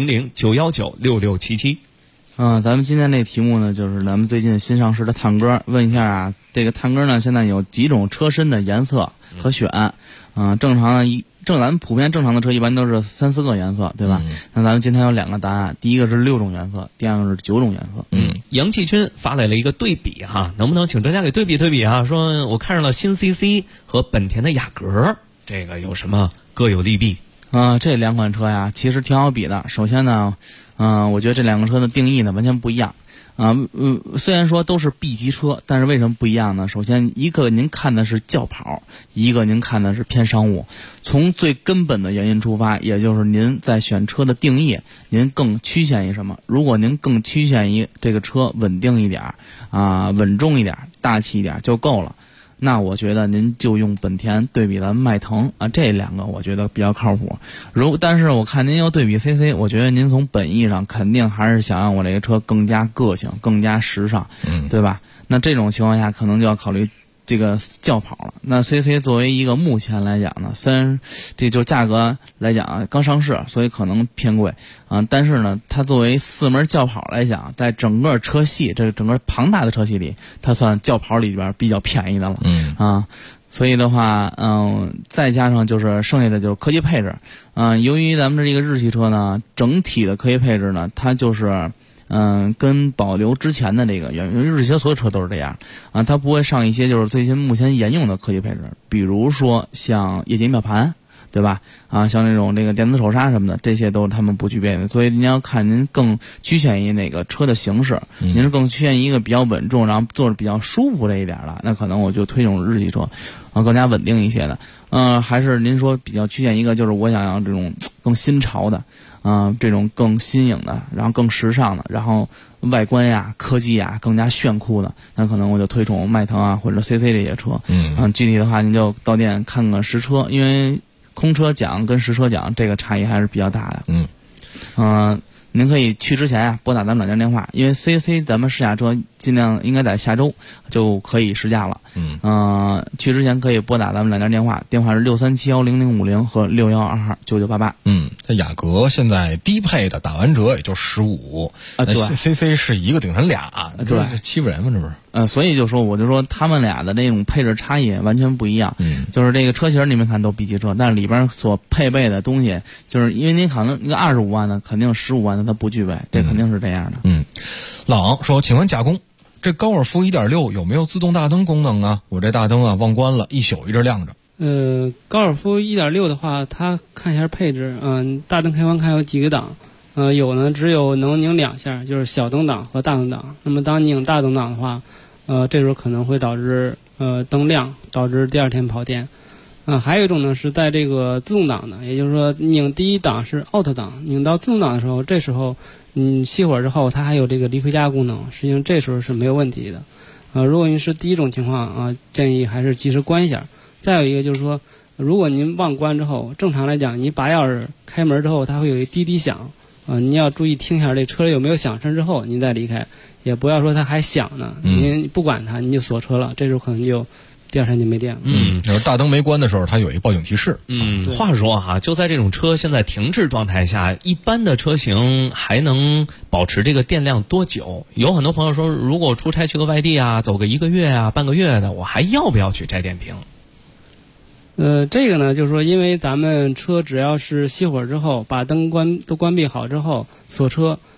400-919-6677。 咱们今天这题目呢，就是咱们最近新上市的探戈。问一下啊，这个探戈呢，现在有几种车身的颜色可选？正常的咱们普遍正常的车一般都是3-4个颜色，对吧？那咱们今天有2个答案，第一个是6种颜色，第二个是9种颜色。 杨继军发来了一个对比哈，能不能请专家给对比对比啊？说我看上了新 CC 和本田的雅阁，这个有什么各有利弊？ 这2款车呀，其实挺好比的。首先呢，我觉得这2个车的定义呢完全不一样。虽然说都是 B 级车，但是为什么不一样呢？首先，一个您看的是轿跑，一个您看的是偏商务。从最根本的原因出发，也就是您在选车的定义，您更趋向于什么？如果您更趋向于这个车稳定一点稳重一点、大气一点就够了。那我觉得您就用本田对比咱迈腾这2个我觉得比较靠谱。但是我看您要对比 CC， 我觉得您从本意上肯定还是想让我这个车更加个性、更加时尚，对吧？那这种情况下可能就要考虑这个轿跑了。那 CC 作为一个目前来讲呢，虽然这就价格来讲刚上市，所以可能偏贵但是呢，它作为4门轿跑来讲，在整个车系这整个庞大的车系里，它算轿跑里边比较便宜的了。所以的话，再加上就是剩下的就是科技配置。由于咱们这个日系车呢，整体的科技配置呢，它就是跟保留之前的这个日系车所有车都是这样它不会上一些就是最新目前沿用的科技配置，比如说像液晶仪表盘，对吧？像那种这个电子手刹什么的，这些都是他们不具备的。所以您要看您更趋向于哪个车的形式，您是更趋向于一个比较稳重，然后坐着比较舒服这一点了，那可能我就推这种日系车，更加稳定一些的。还是您说比较趋向一个就是我想要这种更新潮的。这种更新颖的，然后更时尚的，然后外观呀、科技呀更加炫酷的，那可能我就推崇迈腾或者 CC 这些车。具体的话您就到店看看实车，因为空车奖跟实车奖这个差异还是比较大的。您可以去之前拨打咱们2家电话，因为 CC 咱们试驾车尽量应该在下周就可以试驾了。去之前可以拨打咱们2家电话，电话是637100050和61229988。 这雅阁现在低配的打完折也就15 对 ，CC 是一个顶上俩， 对， 欺负人吗？这不是？ 所以我就说他们俩的这种配置差异完全不一样。就是这个车型你们看都 B 级车，但是里边所配备的东西，就是因为您可能一个25万的肯定15万的它不具备，这肯定是这样的。 老昂说，请问贾工，这高尔夫 1.6 有没有自动大灯功能啊？我这大灯忘关了，一宿一直亮着。 高尔夫 1.6 的话，它看一下配置，大灯开关看有几个档，有呢只有能拧2下，就是小灯档和大灯档。那么当拧大灯档的话，这时候可能会导致灯亮，导致第2天跑电。还有一种呢是在这个自动挡的，也就是说拧第1档是 Auto 档，拧到自动挡的时候，这时候熄火之后它还有这个离回家功能，实际上这时候是没有问题的。如果您是第一种情况建议还是及时关一下。再有一个就是说，如果您忘关之后，正常来讲你拔钥匙开门之后它会有一滴滴响，你要注意听一下这车里有没有响声之后您再离开，也不要说它还响呢，您不管它你就锁车了，这时候可能就第2天就没电了。 就是大灯没关的时候它有一报警提示。 话说就在这种车现在停滞状态下，一般的车型还能保持这个电量多久？有很多朋友说，如果出差去个外地走个1个月半个月的，我还要不要去摘电瓶？ 这个呢，就是说，因为咱们车只要是熄火之后，把灯都关闭好之后，锁车，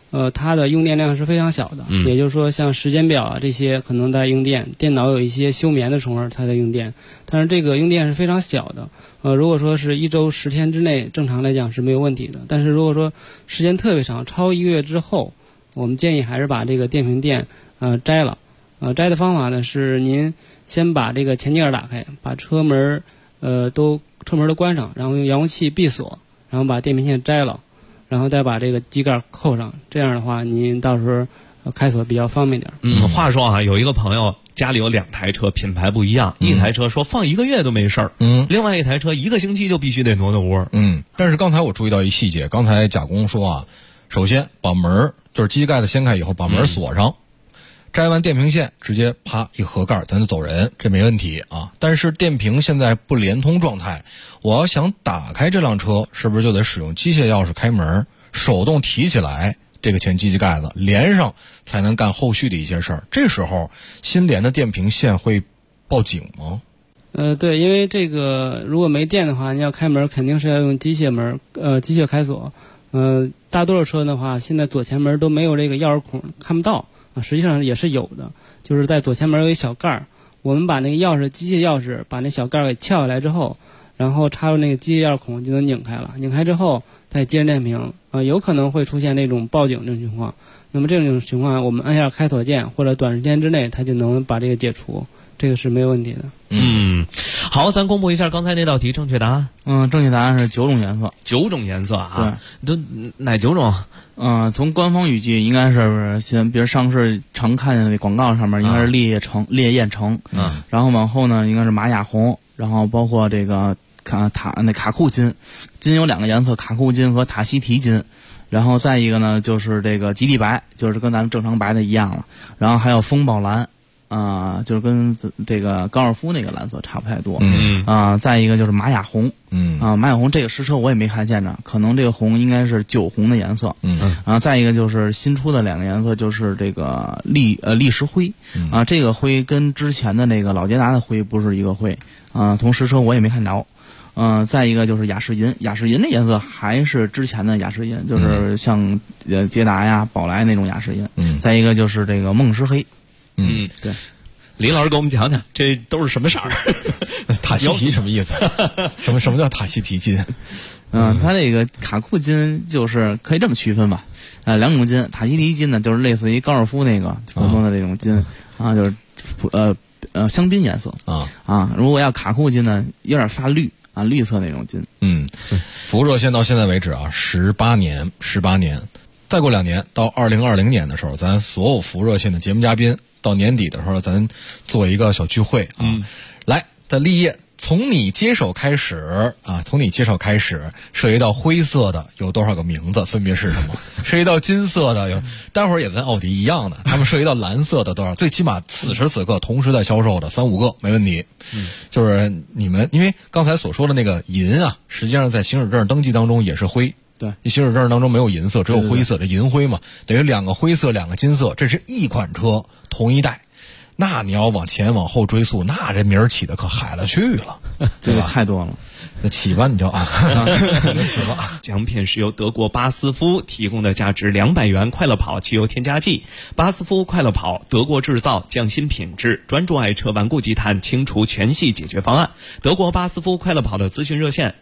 它的用电量是非常小的，也就是说像时间表啊这些可能在用电，电脑有一些休眠的时候它在用电，但是这个用电是非常小的。如果说是1周10天之内，正常来讲是没有问题的。但是如果说时间特别长，超1个月之后，我们建议还是把这个电瓶垫摘了。摘的方法呢是您先把这个前机盖打开，把车门都关上，然后用遥控器闭锁，然后把电瓶线摘了，然后再把这个机盖扣上。这样的话，您到时候开锁比较方便点。 话说啊，有一个朋友家里有2台车，品牌不一样，一台车说放1个月都没事儿，另外一台车1个星期就必须得挪窝。 但是刚才我注意到一细节，刚才贾工说啊，首先把门就是机盖子掀开以后，把门锁上。摘完电瓶线，直接啪一合盖，咱就走人，这没问题啊。但是电瓶现在不连通状态，我要想打开这辆车，是不是就得使用机械钥匙开门，手动提起来这个前机器盖子，连上才能干后续的一些事儿？这时候新连的电瓶线会报警吗？ 对，因为这个如果没电的话，你要开门肯定是要用机械门，机械开锁。大多数车的话，现在左前门都没有这个钥匙孔，看不到。实际上也是有的，就是在左前门有一小盖儿，我们把那个钥匙机械钥匙把那小盖儿给撬下来之后，然后插入那个机械钥匙孔就能拧开了，拧开之后再接着电瓶，有可能会出现那种报警这种情况。那么这种情况我们按下开锁键，或者短时间之内它就能把这个解除，这个是没有问题的。 好，咱公布一下刚才那道题正确答案。 正确答案是9种颜色。 9种颜色啊？对，都哪9种？ 从官方语句应该是像比如上市常看见的广告上面应该是烈焰橙，然后往后呢应该是玛雅红，然后包括这个卡库金，金有2个颜色，卡库金和塔西提金。然后再一个呢就是这个极地白，就是跟咱们正常白的一样了。然后还有风暴蓝。就是跟这个高尔夫那个蓝色差不太多。再一个就是玛雅红。玛雅红这个实车我也没看见着，可能这个红应该是酒红的颜色。再一个就是新出的2个颜色，就是这个砾石灰。这个灰跟之前的那个老捷达的灰不是一个灰。从实车我也没看着。再一个就是雅士银，雅士银的颜色还是之前的雅士银，就是像捷达呀、宝来那种雅士银。再一个就是这个梦石黑。对， 李老师给我们讲讲，这都是什么色儿？ 塔西提什么意思？什么叫塔西提金？ 它这个卡库金就是可以这么区分吧，2种金，塔西提金呢就是类似于高尔夫那个普通的这种金就是香槟颜色如果要卡库金呢，有点发绿绿色那种金。 福热线到现在为止18年，再过2年到2020年的时候，咱所有福热线的节目嘉宾到年底的时候，咱做一个小聚会来，在立业从你接手开始涉及到灰色的有多少个名字，分别是什么？涉及到金色的有，待会儿也跟奥迪一样的，他们涉及到蓝色的多少？最起码此时此刻同时在销售的3-5个没问题。就是你们因为刚才所说的那个银实际上在行驶证登记当中也是灰。 对， 行驶证当中没有银色，只有灰色，这银灰嘛，等于2个灰色2个金色，这是一款车同一代。那你要往前往后追溯，那这名儿起的可海了去了， 对吧？太多了。 那起吧，你就起吧。 奖品是由德国巴斯夫提供的价值200元快乐跑汽油添加剂。巴斯夫快乐跑，德国制造，匠心品质，专注爱车顽固积碳清除全系解决方案。德国巴斯夫快乐跑的咨询热线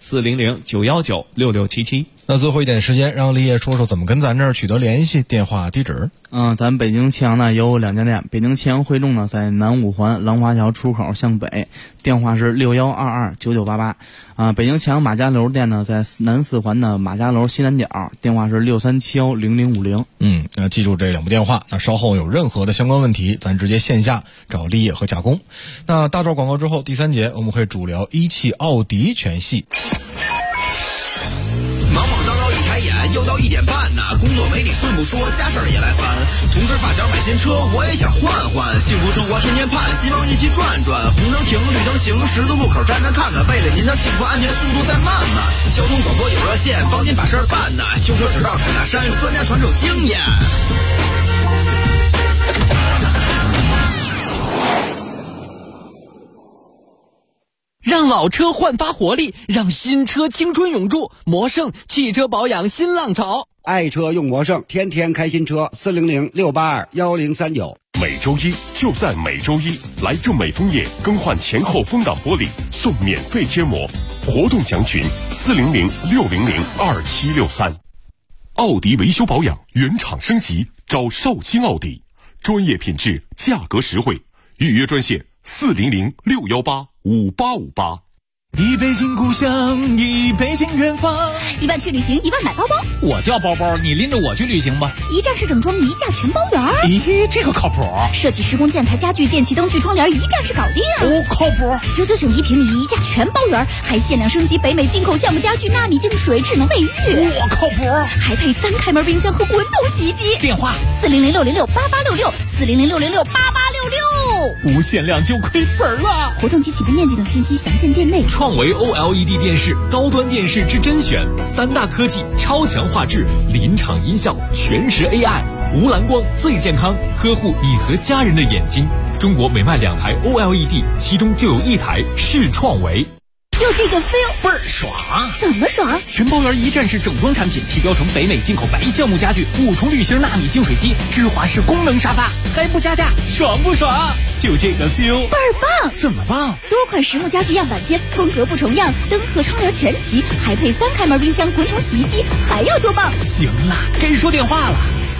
400-919-6677。 那最后一点时间，让立业说说怎么跟咱这儿取得联系，电话地址。 咱北京庆阳呢有2家店，北京庆阳汇众呢在南五环廊华桥出口向北，电话是61229988。北京庆阳马家楼店呢在南4环的马家楼西南角，电话是63710050。 记住这2部电话。那稍后有任何的相关问题，咱直接线下找立业和贾工。那大段广告之后，第3节我们会主聊1汽奥迪全系。 忙忙叨叨一抬眼，又到1点半呢，工作没你顺不说，家事儿也来烦。同事发小买新车，我也想换换，幸福生活天天盼，希望一起转转。红灯停，绿灯行，十字路口站站看看，为了您的幸福安全，速度再慢慢。交通广播有热线，帮您把事儿办呢。修车直到海大山，专家传授经验。 让老老车焕发活力，让新车青春永驻。魔胜汽车保养新浪潮， 爱车用魔胜，天天开新车。400-682-1039。 每周一就在每周一，来正美枫叶更换前后风挡玻璃送免费贴膜，活动详询400-600-2763。奥迪维修保养原厂升级，找绍兴奥迪，专业品质，价格实惠，预约专线400-618-5858。 一北京故乡，一北京远方。 1万去旅行，1万买包包。 我叫包包，你拎着我去旅行吧。 一站式整装，一价全包圆。 咦，这个靠谱。 设计施工建材家具电器灯具窗帘，一站式搞定。 哦，靠谱。 999一平米，一价全包圆，还限量升级北美进口橡木家具、纳米净水、智能卫浴。 我靠谱。 还配3开门冰箱和滚筒洗衣机。 电话 400-606-8866，400-606-8866。 无限量就亏本了。 活动及起步面积等信息详见店内。 创维 OLED 电视，高端电视之甄选，3大科技，超强画质，临场音效，全时 AI， 无蓝光最健康，呵护你和家人的眼睛。中国每卖2台 OLED， 其中就有1台是创维。 就这个 feel 倍儿爽。 怎么爽？ 全包圆一站式整装产品，提标成北美进口白橡木家具，5重滤芯纳米净水机，芝华士功能沙发，还不加价，爽不爽？就这个 feel 倍儿棒。 怎么棒？ 多款实木家具样板间，风格不重样，灯和窗帘全齐，还配3开门冰箱、滚筒洗衣机，还要多棒？ 行了，该说电话了。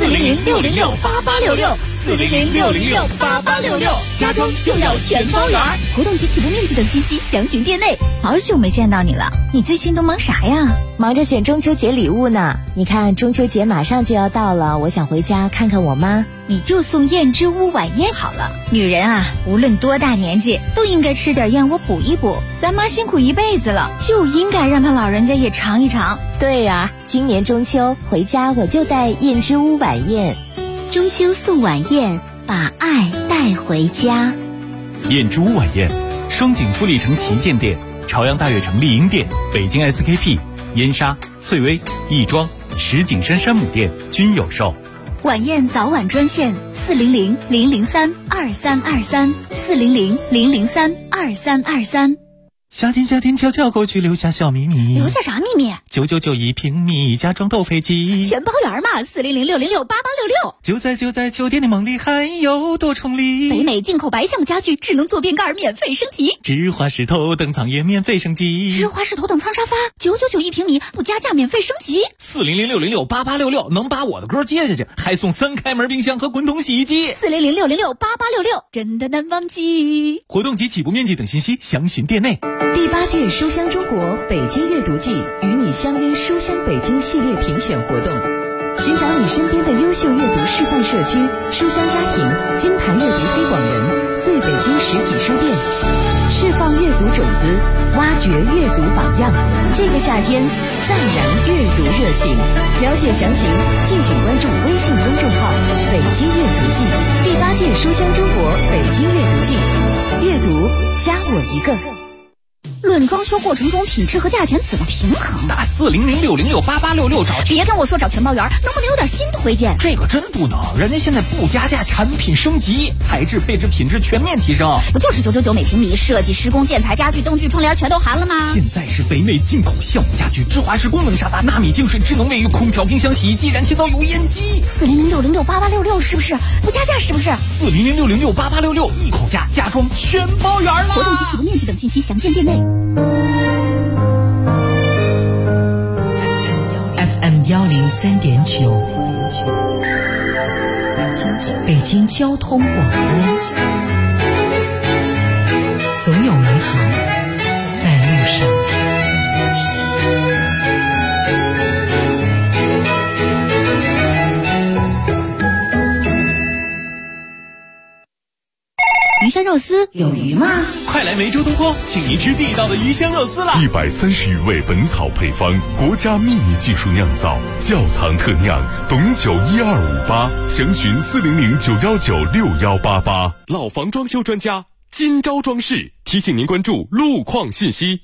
400-606-8866，400-606-8866，家装就要全包圆。活动及起步面积等信息详询店内。 好久没见到你了，你最近都忙啥呀？ 忙着选中秋节礼物呢。你看中秋节马上就要到了，我想回家看看我妈。 你就送燕之屋晚宴好了。女人啊，无论多大年纪，都应该吃点燕窝补一补。咱妈辛苦一辈子了，就应该让她老人家也尝一尝。 对呀，今年中秋回家我就带燕之屋晚宴。 中秋送晚宴，把爱带回家。 燕之屋晚宴，双井富力城旗舰店、朝阳大悦城丽婴店、北京 SKP、燕莎、翠微、亦庄、石景山山姆店均有售。 晚宴早晚专线400-003-2323，400-003-2323。 夏天悄悄过去，留下小秘密。 留下啥秘密 ？999一平米，家装斗飞机， 全包圆嘛！400-606-8866。 就在酒店的梦里，还有多重礼。 北美进口白橡木家具，智能坐便盖免费升级。 芝华士头等舱也免费升级。 芝华士头等舱沙发999一平米，不加价免费升级。 400-606-8866，能把我的歌接下去，还送3开门冰箱和滚筒洗衣机。 400-606-8866，真的难忘记。 活动及起步面积等信息详询店内。 第8届书香中国北京阅读季与你相约书香北京系列评选活动，寻找你身边的优秀阅读示范社区、书香家庭、金牌阅读推广人、最北京实体书店，释放阅读种子，挖掘阅读榜样。这个夏天，再燃阅读热情。了解详情，敬请关注微信公众号“北京阅读季”。第8届书香中国北京阅读季，阅读加我一个。 论装修过程中品质和价钱怎么平衡？ 打400-606-8866找。 别跟我说找全包圆，能不能有点新推荐？ 这个真不能，人家现在不加价，产品升级，材质、配置、品质全面提升。 不就是999每平米，设计、施工、建材、家具、灯具、窗帘全都含了吗？ 现在是北美进口橡木家具、芝华士功能沙发、纳米净水、智能卫浴、空调、冰箱、洗衣机、燃气灶、油烟机。 400-606-8866是不是？不加价是不是 ？400-606-8866一口价，家装全包圆了。 活动及起步面积等信息详见店内。 FM 103.9，北京交通广播，总有美好在路上。 鱼香肉丝有鱼吗？ 快来梅州东坡，请您吃地道的鱼香肉丝啦 ！130余味本草配方，国家秘密技术酿造，窖藏特酿，董酒1258，详询400-919-6188。老房装修专家金招装饰提醒您关注路况信息。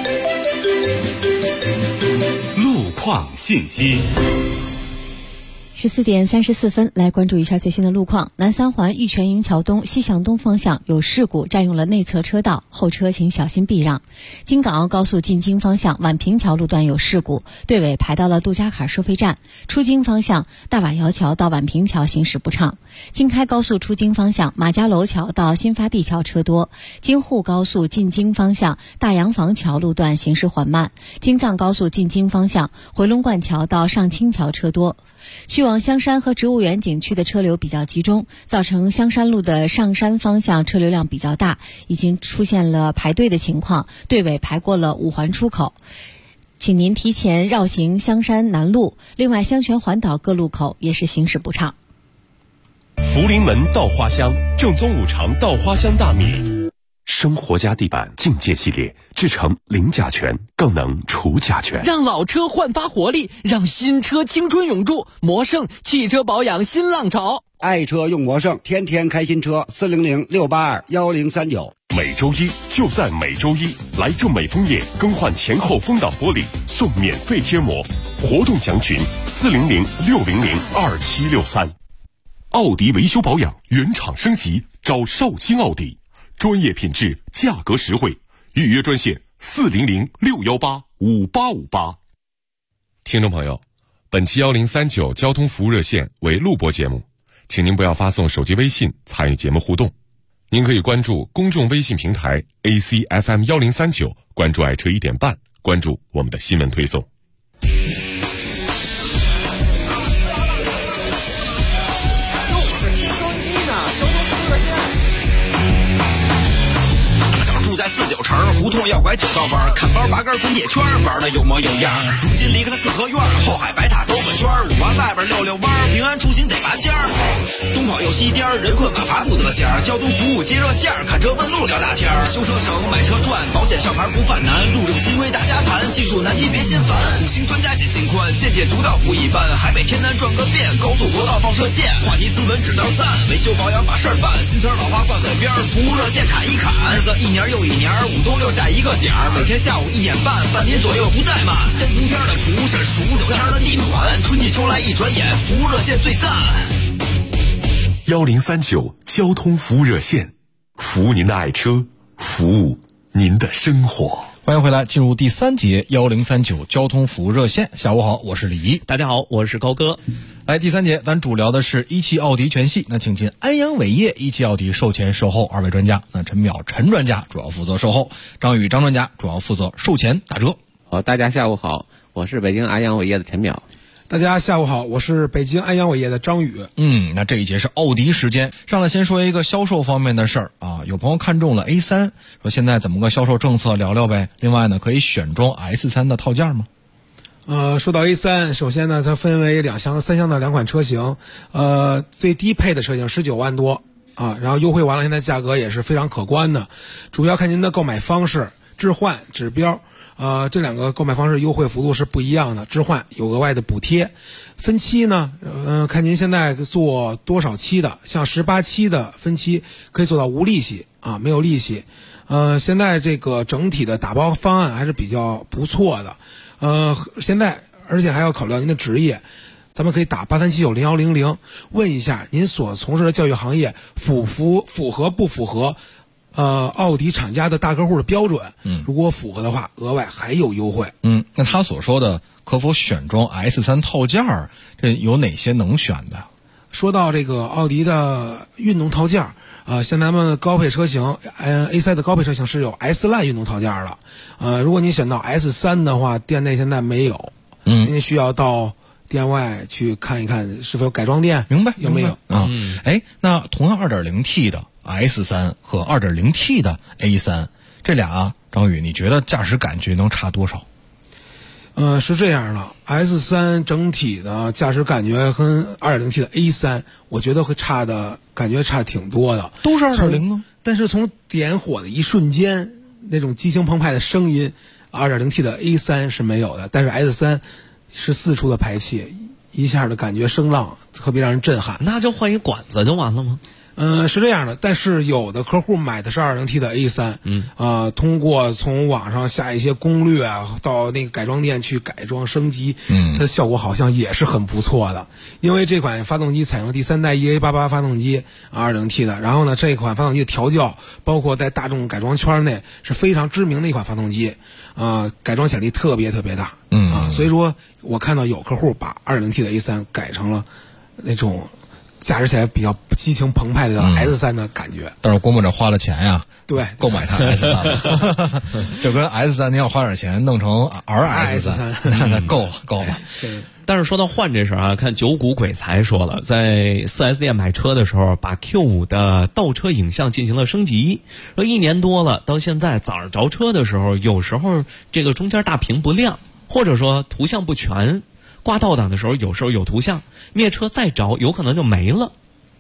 路况信息。 14点34分，来关注一下最新的路况。南三环玉泉营桥东西向东方向有事故，占用了内侧车道，后车请小心避让。京港澳高速进京方向宛平桥路段有事故，队尾排到了杜家坎收费站。出京方向大瓦窑桥到宛平桥行驶不畅。京开高速出京方向马家楼桥到新发地桥车多。京沪高速进京方向大洋房桥路段行驶缓慢。京藏高速进京方向回龙观桥到上清桥车多。去往香山和植物园景区的车流比较集中，造成香山路的上山方向车流量比较大，已经出现了排队的情况，队尾排过了五环出口，请您提前绕行香山南路。另外，香泉环岛各路口也是行驶不畅。 福临门稻花香，正宗五常稻花香大米。生活家地板境界系列制成零甲醛，更能除甲醛， 让老车焕发活力，让新车青春永驻。魔胜汽车保养新浪潮， 爱车用魔胜，天天开新车。400-682-1039。 每周一就在每周一，来正美枫叶更换前后风挡玻璃，送免费贴膜。活动详询400-600-2763。奥迪维修保养原厂升级，找绍兴奥迪。专业品质，价格实惠，预约专线400-618-5858。 听众朋友，本期1039交通服务热线为录播节目，请您不要发送手机微信参与节目互动。您可以关注公众微信平台 ACFM1039，关注爱车1点半，关注我们的新闻推送。 在49城胡同要拐9道弯，看包拔根滚铁圈，玩的有模有样。如今离开了四合院，后海白塔兜个圈，5环外边溜溜弯，平安出行得拔尖儿。东跑又西颠，人困马乏不得闲。交通服务接热线，看车问路聊大天。修车省，买车赚，保险上牌不犯难。路政新规大家谈，技术难题别心烦。5星专家解心宽，见解独到不一般。海北天南转个遍，高速国道放射线。话题斯文只能赞，维修保养把事儿办。新词老话挂嘴边，服务热线砍一砍。日子一年又一年，5都6下一个点儿，每天下午1点半，半年左右不怠慢。3伏天的厨师，数9天的地暖，春季秋来一转眼，服务热线最赞。 1039交通服务热线，服务您的爱车，服务您的生活。 欢迎回来，进入第3节1039交通服务热线。下午好，我是李怡。 大家好，我是高哥。 来，第3节咱主聊的是一汽奥迪全系，那请进安阳伟业一汽奥迪售前售后2位专家。那陈淼陈专家主要负责售后，张宇张专家主要负责售前打折。 好，大家下午好，我是北京安阳伟业的陈淼。 大家下午好，我是北京安阳伟业的张宇。 那这一节是奥迪时间，上来先说一个销售方面的事儿啊。有朋友看中了 A3， 说现在怎么个销售政策聊聊呗。另外呢，可以选装 S3 的套件吗？ 说到 A3， 首先呢，它分为3厢的2款车型，最低配的车型19万多啊，然后优惠完了，现在价格也是非常可观的，主要看您的购买方式、置换、指标。这2个购买方式优惠幅度是不一样的，置换有额外的补贴，分期呢，看您现在做多少期的，像18期的分期可以做到无利息啊，没有利息。现在这个整体的打包方案还是比较不错的。现在而且还要考虑到您的职业，咱们可以打83790100问一下您所从事的教育行业符合不符合奥迪厂家的大客户的标准。如果符合的话，额外还有优惠。 那他所说的可否选装 S3 套件，这有哪些能选的？ 说到这个奥迪的运动套件，像咱们高配车型A3 的高配车型是有 S Line 运动套件的。如果你选到 S3 的话，店内现在没有，您需要到店外去看一看是否有改装店。 明白？ 有没有？ 那同样 2.0T 的 S3 和 2.0T 的 A3， 这俩张宇，你觉得驾驶感觉能差多少？ 是这样的 ，S3 整体的驾驶感觉跟 2.0T 的 A3， 我觉得会感觉差挺多的。 都是 2.0 吗？ 但是从点火的一瞬间，那种激情澎湃的声音 ，2.0T 的 A3 是没有的。但是 S3 是4出的排气，一下的感觉声浪特别让人震撼。 那就换一管子就完了吗？ 是这样的，但是有的客户买的是 2.0T 的 A3，通过从网上下一些攻略啊，到那个改装店去改装升级，它的效果好像也是很不错的。因为这款发动机采用第3代 EA88 发动机2.0T 的，然后呢，这款发动机的调教，包括在大众改装圈内是非常知名的一款发动机，改装潜力特别特别大，所以说我看到有客户把 2.0T 的 A3 改成了那种驾驶起来比较激情澎湃的 S3 的感觉， 但是郭牧者花了钱呀， 对， 购买它 S3 就跟 S3 您要花点钱弄成 RS3 那够了。 但是说到换这事儿啊，看九股鬼才说了，在 4S 店买车的时候，把 Q5 的倒车影像进行了升级，说1年多了，到现在早上着车的时候，有时候这个中间大屏不亮，或者说图像不全。挂倒档的时候，有时候有图像，灭车再着，有可能就没了。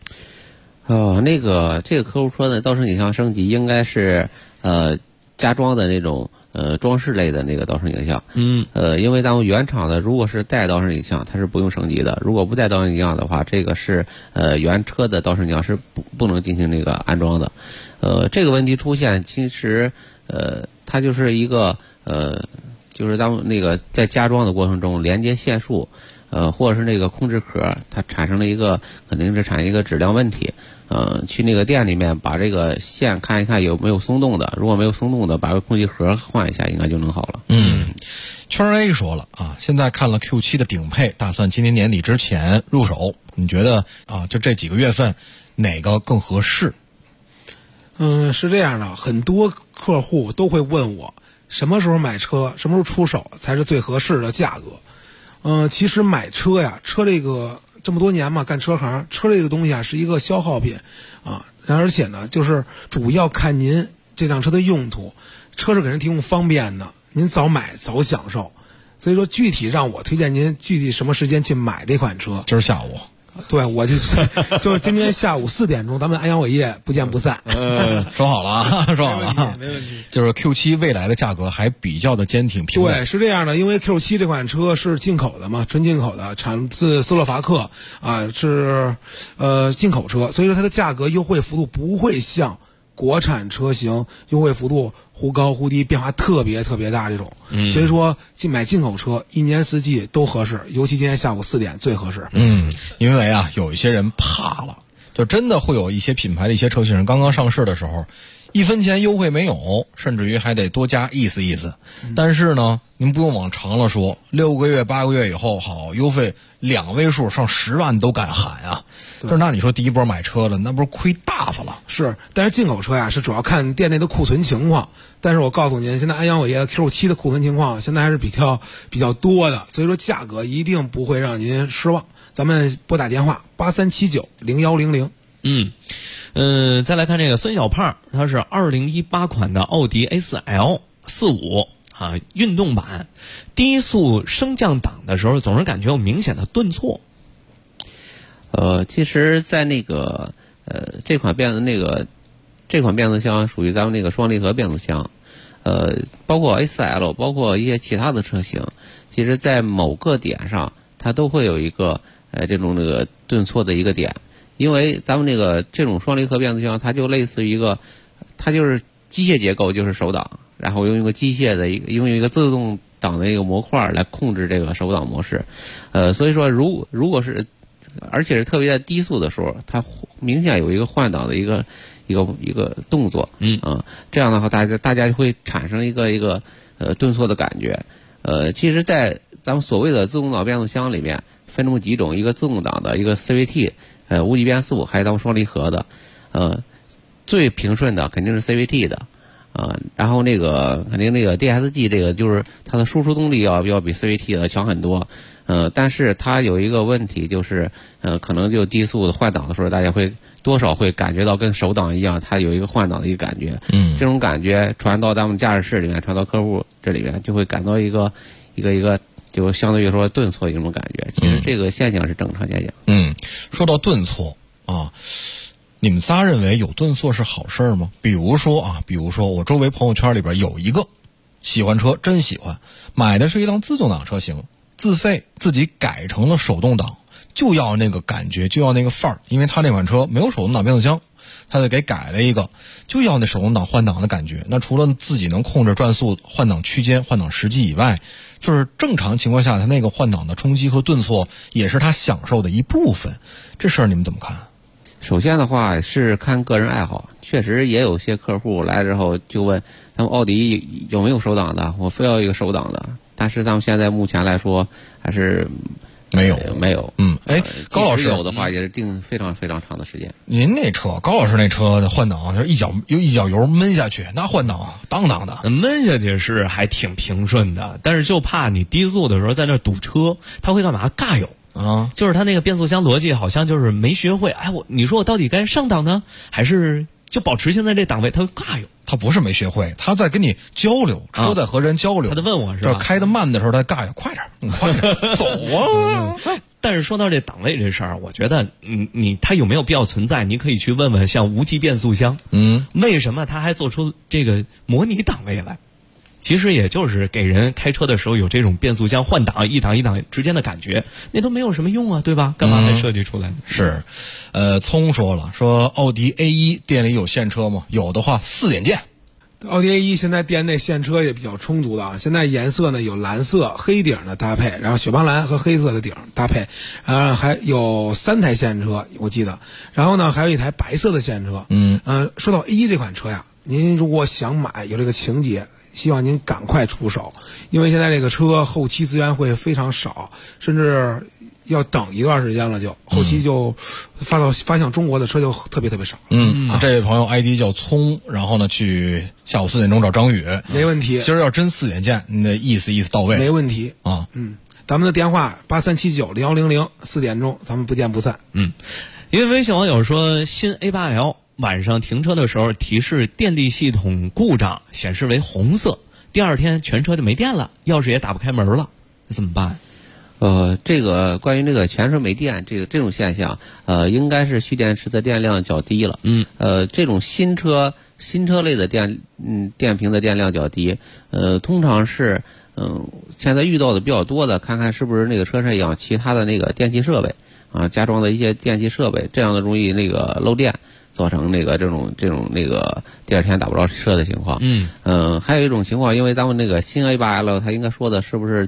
这个客户说的倒车影像升级应该是加装的那种装饰类的那个倒车影像。因为咱们原厂的如果是带倒车影像，它是不用升级的；如果不带倒车影像的话，这个是原车的倒车影像是不能进行那个安装的。这个问题出现，其实它就是一个就是当那个在加装的过程中，连接线束，或者是那个控制壳，它产生了肯定是产生一个质量问题。去那个店里面把这个线看一看有没有松动的，如果没有松动的，把个空气盒换一下，应该就能好了。 圈 A 说了啊，现在看了 Q7 的顶配，打算今年年底之前入手。你觉得就这几个月份哪个更合适？ 是这样的，很多客户都会问我，什么时候买车，什么时候出手才是最合适的价格？其实买车呀，车这个这么多年嘛，干车行，车这个东西啊是一个消耗品啊，而且呢，就是主要看您这辆车的用途，车是给人提供方便的，您早买早享受。所以说，具体让我推荐您具体什么时间去买这款车？ 今儿下午。 对，我就是今天下午4点钟，咱们安阳伟业不见不散。 说好了啊，说好了， 没问题。 就是 Q7 未来的价格还比较的坚挺平稳。 对，是这样的，因为 Q7 这款车是进口的嘛，纯进口的，产自斯洛伐克啊，是进口车，所以说它的价格优惠幅度不会像国产车型优惠幅度忽高忽低，变化特别特别大这种。所以说买进口车一年四季都合适，尤其今天下午4点最合适。 因为啊，有一些人怕了，就真的会有一些品牌的一些车型刚刚上市的时候，1分钱优惠没有，甚至于还得多加意思。但是呢，您不用往长了说，6个月8个月以后，好，优惠2位数上10万都敢喊啊！就是那你说第一波买车了，那不是亏大发了？ 是，但是进口车呀是主要看店内的库存情况。但是我告诉您，现在安阳伟业 Q7 的库存情况现在还是比较多的，所以说价格一定不会让您失望。咱们拨打电话83790100。 再来看这个孙小胖，他是2018款的奥迪 A4L 45啊，运动版，低速升降档的时候总是感觉有明显的顿挫。 其实在那个这款变速箱属于咱们那个双离合变速箱，包括 A4L， 包括一些其他的车型，其实在某个点上它都会有一个这种那个顿挫的一个点。因为咱们这种双离合变速箱，它就类似于它就是机械结构，就是手挡，然后用一个机械的用一个自动挡的一个模块来控制这个手挡模式。所以说如果是，而且是特别在低速的时候，它明显有一个换挡的一个动作。这样的话大家就会产生一个顿挫的感觉。其实在咱们所谓的自动挡变速箱里面分这么几种，一个自动挡的，一个 CVT。无级变速还有咱们双离合的，最平顺的肯定是 CVT 的，然后肯定DSG 这个就是它的输出动力要比 CVT 的强很多，但是它有一个问题就是，可能就低速的换挡的时候，大家会多少会感觉到跟手挡一样，它有一个换挡的一个感觉，这种感觉传到咱们驾驶室里面，传到客户这里面，就会感到一个就相对于说顿挫一种感觉。其实这个现象是正常现象。 说到顿挫啊，你们仨认为有顿挫是好事吗？比如说我周围朋友圈里边有一个喜欢车，真喜欢，买的是一辆自动挡车型，自费自己改成了手动挡，就要那个感觉，就要那个范儿，因为他那款车没有手动挡变速箱， 他就给改了一个，就要那手动挡换挡的感觉。那除了自己能控制转速、换挡区间、换挡时机以外，就是正常情况下他那个换挡的冲击和顿挫也是他享受的一部分。这事儿你们怎么看？ 首先的话是看个人爱好，确实也有些客户来之后就问咱们奥迪有没有手挡的，我非要一个手挡的，但是咱们现在目前来说还是没有。高老师有的话也是定非常非常长的时间。 您那车，高老师那车的换挡就是一脚油闷下去，那换挡当当的， 闷下去是还挺平顺的，但是就怕你低速的时候在那堵车，他会干嘛？尬油。就是他那个变速箱逻辑好像就是没学会。你说我到底该上档呢，还是就保持现在这档位？他尬油， 他不是没学会，他在跟你交流，车在和人交流。 他在问我是吧？ 开得慢的时候他尬油，快点，快点走啊！ 但是说到这档位这事儿，我觉得他有没有必要存在？你可以去问问像无级变速箱，为什么他还做出这个模拟档位来？其实也就是给人开车的时候有这种变速箱换挡一档一档之间的感觉，那都没有什么用啊，对吧？干嘛还设计出来呢？ 是，聪说了，说奥迪 A1 店里有现车吗？有的话4点见。 奥迪 A1 现在店内现车也比较充足的啊，现在颜色呢有蓝色黑顶的搭配，然后雪邦蓝和黑色的顶搭配，还有3台现车我记得，然后呢还有一台白色的现车。说到 A1 这款车呀，您如果想买有这个情节，希望您赶快出手，因为现在这个车后期资源会非常少，甚至要等一段时间了，就后期就发向中国的车就特别特别少。 这位朋友 ID 叫聪，然后呢去下午4点钟找张宇， 没问题。 今儿要真4点见，你的意思到位， 没问题啊。咱们的电话83790100，4点钟咱们不见不散。 因为微信网友说新 A8L。晚上停车的时候提示电力系统故障，显示为红色，第二天全车就没电了，钥匙也打不开门了，那怎么办？ 这个关于这个全车没电这种现象，应该是蓄电池的电量较低了。这种新车类的电瓶的电量较低，通常是现在遇到的比较多的，看看是不是那个车上有其他的那个电气设备啊，加装的一些电气设备，这样的容易那个漏电。造成这种第二天打不着车的情况。还有一种情况，因为咱们那个新 A8L 它应该说的是不是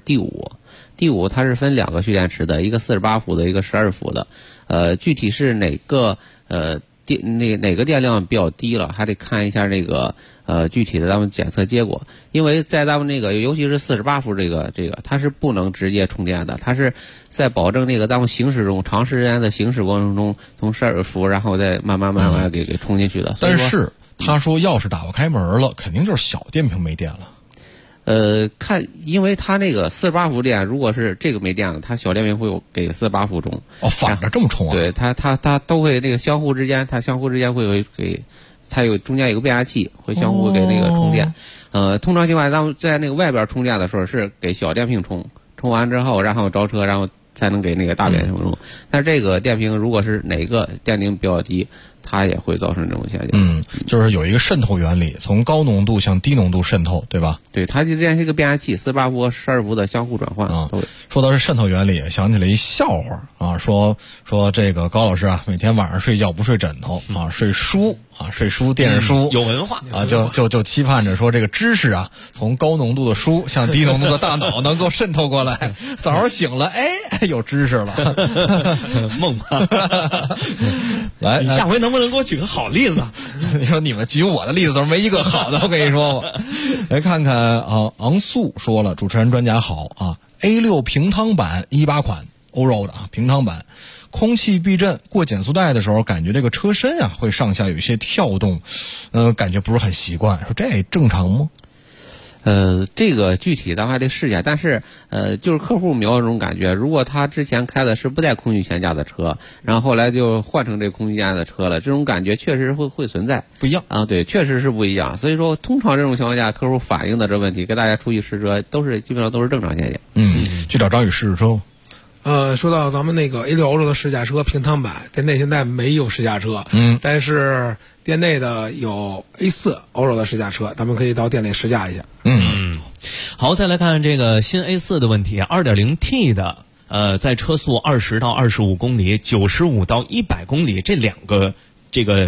D5 它是分2个蓄电池的，一个48伏的，一个12伏的。具体是哪个哪个电量比较低了，还得看一下那个具体的咱们检测结果。因为在咱们那个尤其是48伏这个它是不能直接充电的，它是在保证那个咱们行驶中长时间的行驶过程中，从12伏然后再慢慢给充进去的。 但是他说钥匙打不开门了，肯定就是小电瓶没电了。 因为它那个48伏电，如果是这个没电了，它小电瓶会有给48伏充。 反着这么充啊？ 对，它都会那个相互之间会有给，它有中间有个变压器，会相互给那个充电。通常情况下，咱们在那个外边充电的时候是给小电瓶充完之后，然后着车，然后才能给那个大电瓶充。但是这个电瓶如果是哪个电능比较低，它也会造成这种现象。 就是有一个渗透原理，从高浓度向低浓度渗透，对吧？ 对，它之间是一个变压器，48伏和12伏的相互转换。 说到这渗透原理，想起来一笑话啊，说这个高老师啊，每天晚上睡觉不睡枕头啊，睡书电视书， 有文化啊，就期盼着说这个知识啊，从高浓度的书向低浓度的大脑能够渗透过来。早上醒了，有知识了， 梦话。 来， 你下回能不能给我举个好例子？ 你说你们举我的例子都没一个好的，我跟你说吧。来看看啊，昂素说了，主持人专家好啊 ，A6 平汤版18款欧洲的啊平汤版，空气避震，过减速带的时候感觉这个车身啊会上下有一些跳动，感觉不是很习惯，说这正常吗？ 这个具体咱还得试一下，但是就是客户描这种感觉，如果他之前开的是不带空气悬架的车，然后后来就换成这空气悬架的车了，这种感觉确实会存在， 不一样啊，对，确实是不一样。所以说，通常这种情况下，客户反映的这问题，跟大家出去试车基本上都是正常现象。 去找张宇试试车。 说到咱们那个 A6 欧洲的试驾车平汤版，店内现在没有试驾车，但是店内的有 A4 欧洲的试驾车，咱们可以到店里试驾一下。 好，再来看这个新 A4 的问题 2.0T 的在车速20到25公里、95到100公里这两个这个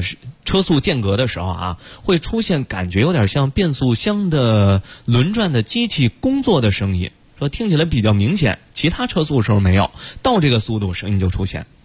车速间隔的时候啊，会出现感觉有点像变速箱的轮转的机器工作的声音，说听起来比较明显，其他车速时候没有，到这个速度声音就出现。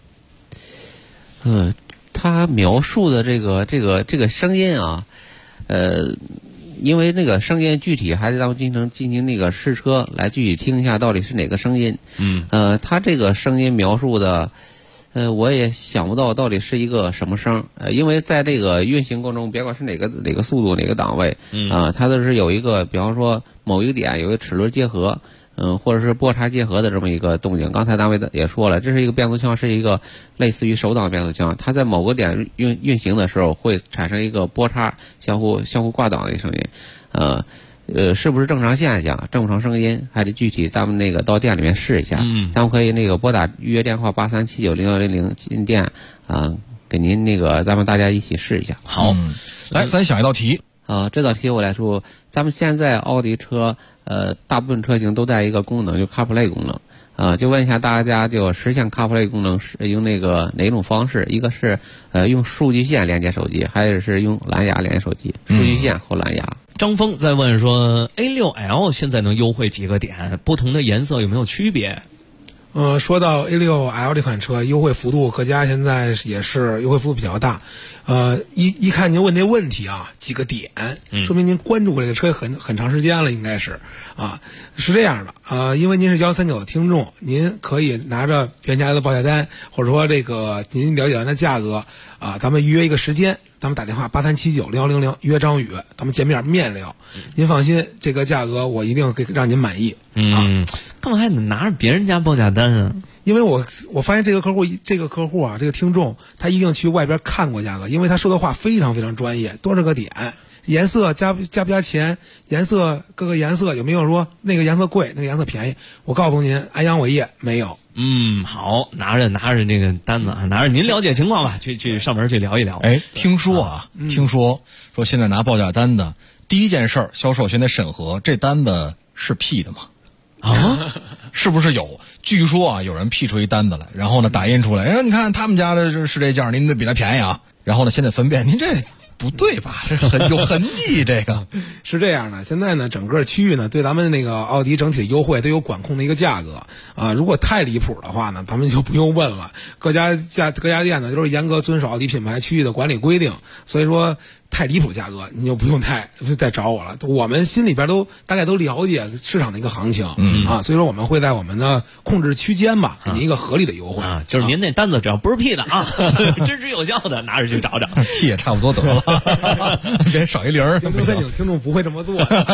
他描述的这个声音啊，因为那个声音具体还是咱们进行那个试车来具体听一下到底是哪个声音。他这个声音描述的。我也想不到到底是一个什么声，因为在这个运行过程中，别管是哪个速度哪个档位，它都是有一个，比方说某一个点有一个齿轮结合，或者是波叉结合的这么一个动静。刚才单位也说了，这是一个变速箱，是一个类似于手挡变速箱，它在某个点运行的时候会产生一个波叉相互挂档的声音，是不是正常现象？正常声音还得具体咱们那个到店里面试一下。咱们可以那个拨打预约电话83790100进店给您那个咱们大家一起试一下。 好，来咱想一道题这道题我来说，咱们现在奥迪车大部分车型都带一个功能，就 CarPlay 功能。就问一下大家，就实现 CarPlay 功能是用那个哪种方式？一个是用数据线连接手机，还有是用蓝牙连接手机，数据线和蓝牙。 张峰在问说 A6L 现在能优惠几个点？不同的颜色有没有区别？ 说到 A6L 这款车，优惠幅度各家现在也是优惠幅度比较大。一看您问这问题啊，几个点，说明您关注过这个车很长时间了，应该是是这样的因为您是1039的听众，您可以拿着原价的报价单，或者说这个您了解完的价格咱们预约一个时间。咱们打电话83790100约张宇，咱们见面聊。您放心，这个价格我一定让您满意。 干嘛还得拿着别人家报价单啊？ 因为我发现这个客户啊，这个听众他一定去外边看过价格，因为他说的话非常非常专业，多少个点，颜色加不加钱，颜色各个颜色有没有说那个颜色贵，那个颜色便宜？我告诉您，安阳伟业没有。 好，拿着这个单子拿着您了解情况吧，去上门去聊一聊。 听说现在拿报价单的第一件事儿，销售现在审核这单子是 P 的吗？是不是有？据说有人 P 出一单子来，然后呢打印出来，然后你看他们家的是这价，您得比他便宜啊。然后呢，现在分辨您这不对吧？这有痕迹，这个是这样的。现在呢，整个区域呢，对咱们那个奥迪整体的优惠都有管控的一个价格如果太离谱的话呢，咱们就不用问了。各家店呢，都是严格遵守奥迪品牌区域的管理规定，所以说太离谱价格，你就不用再找我了。我们心里边大概都了解市场的一个行情所以说我们会在我们的控制区间吧，给您一个合理的优惠就是您那单子只要不是 P 的真实有效的，拿着去找找 P 也差不多得了。别少一零 ，1039听众不会这么做。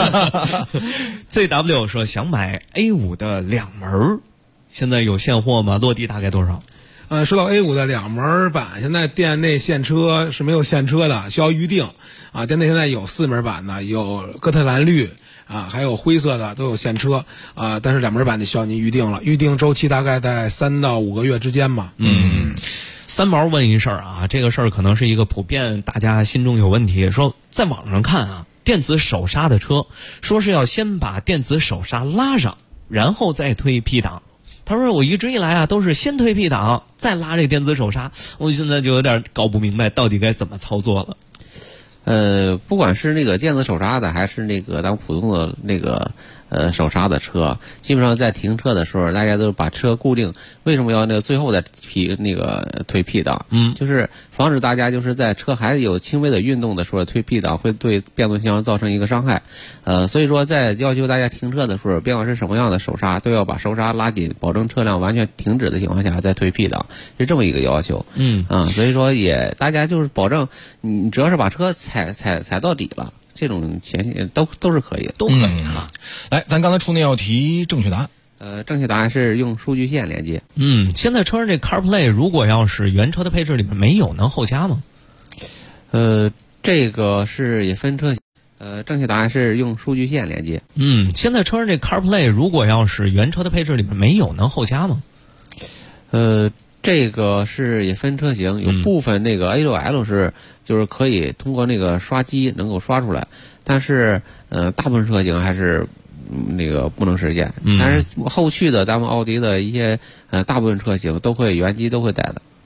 ZW 说想买 A5 的两门，现在有现货吗？落地大概多少？ 说到 A5 的两门版，现在店内现车是没有现车的，需要预定店内现在有4门版的，有哥特兰绿还有灰色的都有现车但是两门版得需要您预定了，预定周期大概在3到5个月之间吧。 三毛问一事儿这个事儿可能是一个普遍大家心中有问题，说在网上看电子手刹的车，说是要先把电子手刹拉上，然后再推 P 档。他说我一直以来都是先推 P 档再拉这电子手刹，我现在就有点搞不明白到底该怎么操作了。 不管是那个电子手刹的，还是那个咱普通的那个手刹的车，基本上在停车的时候，大家都把车固定。为什么要那个最后再推 P 档？就是防止大家就是在车还有轻微的运动的时候推 P 档，会对变速箱造成一个伤害。所以说在要求大家停车的时候，别管是什么样的手刹，都要把手刹拉紧，保证车辆完全停止的情况下再推 P 档，是这么一个要求。所以说大家就是保证你只要是把车踩到底了。这种情形都是可以的， 都可以来，咱刚才出那道题，正确答案。 正确答案是用数据线连接。 现在车上这 CarPlay 如果要是原车的配置里面没有，能后加吗？ 这个是也分车型。正确答案是用数据线连接。 现在车上这 CarPlay 如果要是原车的配置里面没有，能后加吗？ 这个是也分车型，有部分那个 A6L 就是可以通过那个刷机能够刷出来，但是大部分车型还是那个不能实现。但是后续的咱们奥迪的一些大部分车型都会原机都会带的。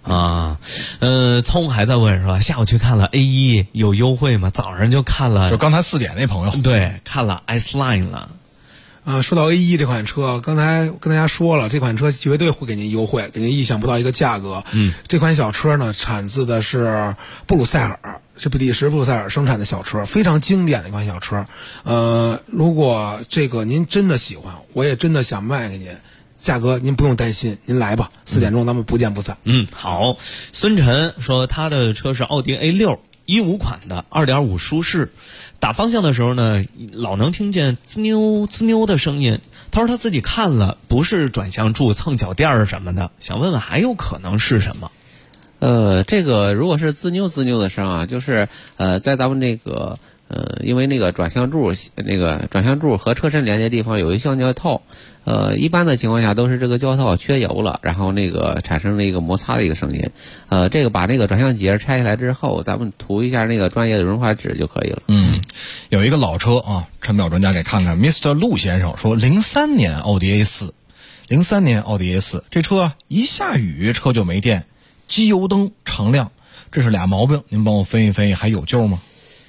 啊。聪还在问说下午去看了 A1 有优惠吗？早上就看了， 就刚才4点那朋友， 对，看了 S Line 了。 说到 A1 这款车，刚才跟大家说了，这款车绝对会给您优惠，给您意想不到一个价格。这款小车呢，产自的是布鲁塞尔，是比利时布鲁塞尔生产的小车，非常经典的一款小车。如果这个您真的喜欢，我也真的想卖给您。价格您不用担心，您来吧，4点钟咱们不见不散。 好。孙晨说他的车是奥迪 A615款的2.5舒适，打方向的时候呢，老能听见滋溜滋溜的声音。他说他自己看了，不是转向柱蹭脚垫什么的，想问问还有可能是什么？ 这个如果是滋溜滋溜的声啊，就是在咱们那个因为那个转向柱和车身连接地方有一橡胶套，一般的情况下都是这个胶套缺油了，然后那个产生了一个摩擦的一个声音。这个把那个转向节拆下来之后，咱们涂一下那个专业的润滑脂就可以了。 有一个老车啊，陈淼专家给看看 ，Mr. 陆先生说03年奥迪 A4，03年奥迪 A4 这车一下雨车就没电，机油灯常亮，这是俩毛病，您帮我分析分析，还有救吗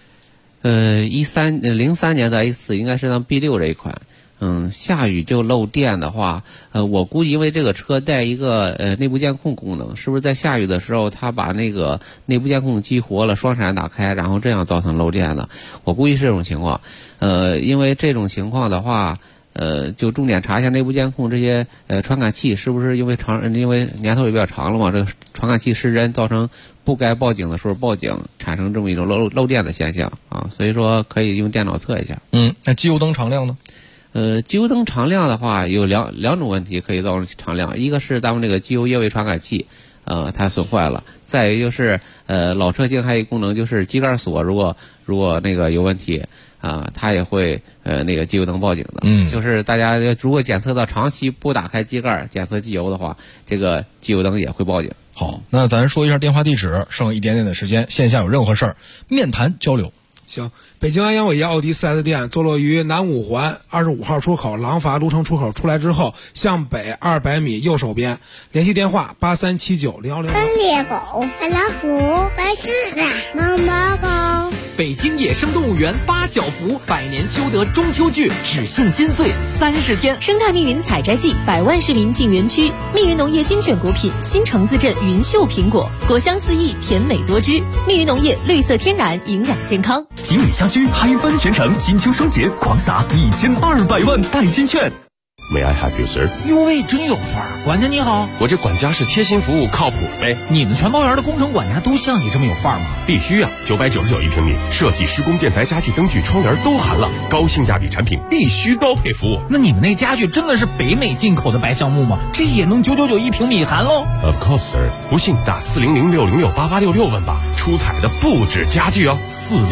？03年的 A4 应该是咱 B6 这一款。下雨就漏电的话，我估计因为这个车带一个内部监控功能，是不是在下雨的时候它把那个内部监控激活了，双闪打开，然后这样造成漏电的？我估计是这种情况。因为这种情况的话，就重点查一下内部监控这些传感器是不是因为年头也比较长了嘛，这个传感器失真造成不该报警的时候报警，产生这么一种漏电的现象啊，所以说可以用电脑测一下。 那机油灯常亮呢？ 机油灯常亮的话有两种问题可以造成常亮，一个是咱们这个机油液位传感器它损坏了，再一个就是老车型还有一个功能就是机盖锁，如果那个有问题它也会那个机油灯报警的。就是大家如果检测到长期不打开机盖检测机油的话，这个机油灯也会报警。 好，那咱说一下电话地址，剩一点点的时间，线下有任何事儿面谈交流。 行，北京安阳伟业奥迪4S店坐落于南五环25号出口廊坊路城出口出来之后，向北200米右手边，联系电话83790106。 猎狗、大老虎、白狮子、毛毛狗。 北京野生动物园8小福百年修得中秋剧只限金穗30天， 生态密云采摘季，100万市民进园区。密云农业精选果品新橙子镇云秀苹果，果香四溢，甜美多汁。密云农业绿色天然，营养健康。 吉米家居嗨翻全城，金秋双节狂撒1200万代金券。 May I help you, sir？ 哟喂，真有范儿！管家你好， 我这管家是贴心服务，靠谱呗。 你们全包园的工程管家都像你这么有范儿吗？ 必须啊！999一平米，设计、施工、建材、家具、灯具、窗帘都含了，高性价比产品必须高配服务。 那你们那家具真的是北美进口的白橡木吗？这也能999一平米含喽 ？Of course, sir。不信打400-606-8866问吧，出彩的不止家具哦。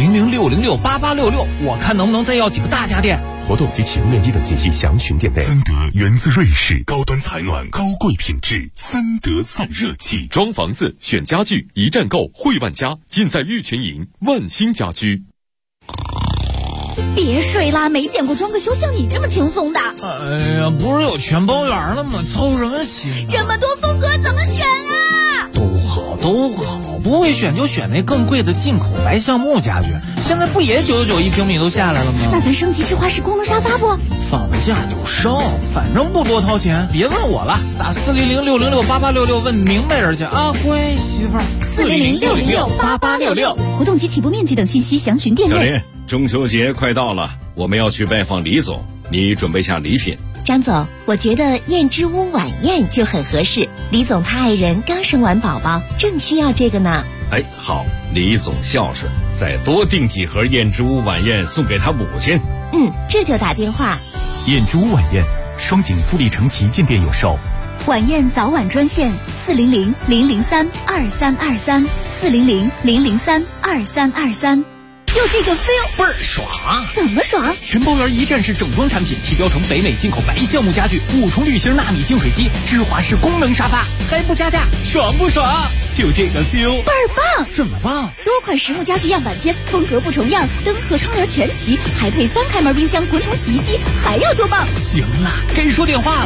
400-606-8866，我看能不能再要几个大家电。 活动及启动面积等信息详询店内。 森德源自瑞士，高端采暖，高贵品质，森德散热器。 装房子选家具，一站购汇万家，尽在玉泉营万兴家居。 别睡啦，没见过装个修像你这么轻松的。 哎呀，不是有全包园了吗？操什么心啊？ 这么多风格怎么选啊？ 都好，不会选就选那更贵的进口白橡木家具。现在不也999一平米都下来了吗？ 那咱升级智华式功能沙发不？ 放价就升，反正不多掏钱。别问我了，打400-606-8866问明白人去啊！乖媳妇儿 ，400-606-8866。活动及起步面积等信息详询店内。 小林，中秋节快到了，我们要去拜访李总，你准备下礼品。 张总，我觉得燕之屋晚宴就很合适。李总他爱人刚生完宝宝，正需要这个呢。 哎，好，李总孝顺，再多订几盒燕之屋晚宴送给他母亲。 这就打电话。 燕之屋晚宴，双井富力城旗舰店有售。 晚宴早晚专线400-003-2323 400-003-2323。就这个 feel 倍儿爽！ 怎么爽？ 全包园一站式整装产品，提标成北美进口白橡木家具，5重滤芯纳米净水机，智华式功能沙发，还不加价，爽不爽？就这个 feel 倍儿棒！ 怎么棒？ 多款实木家具样板间，风格不重样，灯和窗帘全齐，还配3开门冰箱、滚筒洗衣机，还要多棒？ 行了，该说电话了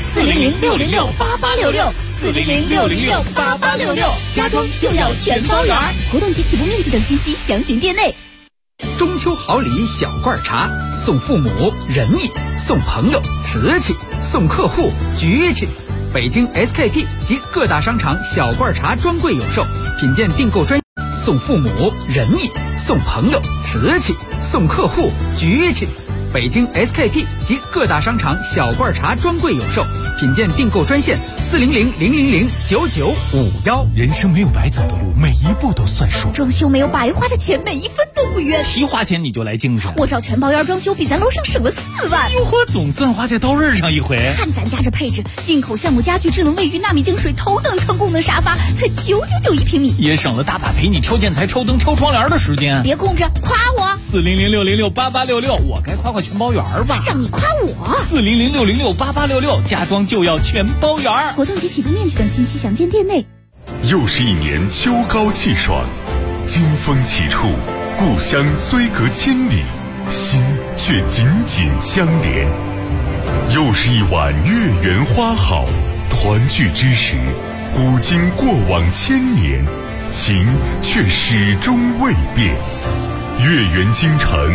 ，400-606-8866，400-606-8866，家装就要全包圆。活动及起步面积等信息详询店内。 中秋好礼小罐茶，送父母仁义，送朋友瓷器，送客户局气。北京 SKP 及各大商场小罐茶专柜有售，品鉴订购专送父母仁义，送朋友瓷器，送客户局气。北京 SKP 及各大商场小罐茶专柜有售，品鉴订购专线400-000-9951。 人生没有白走的路，每一步都算数。 装修没有白花的钱，每一分都不冤。 提花钱你就来精神， 我找全包圆装修，比咱楼上省了4万。 哟呵，总算花在刀刃上一回。 看咱家这配置，进口橡木家具、智能卫浴、纳米净水、头等舱功能沙发，才999一平米， 也省了大把陪你挑建材、挑灯、挑窗帘的时间。 别空着，夸我。 400-606-8866，我该夸全包圆吧？ 让你夸我。 400-606-8866，家装就要全包圆。 活动及起步面积等信息详见店内。 又是一年秋高气爽，金风起处，故乡虽隔千里，心却紧紧相连。又是一晚月圆花好，团聚之时，古今过往千年，情却始终未变。月圆京城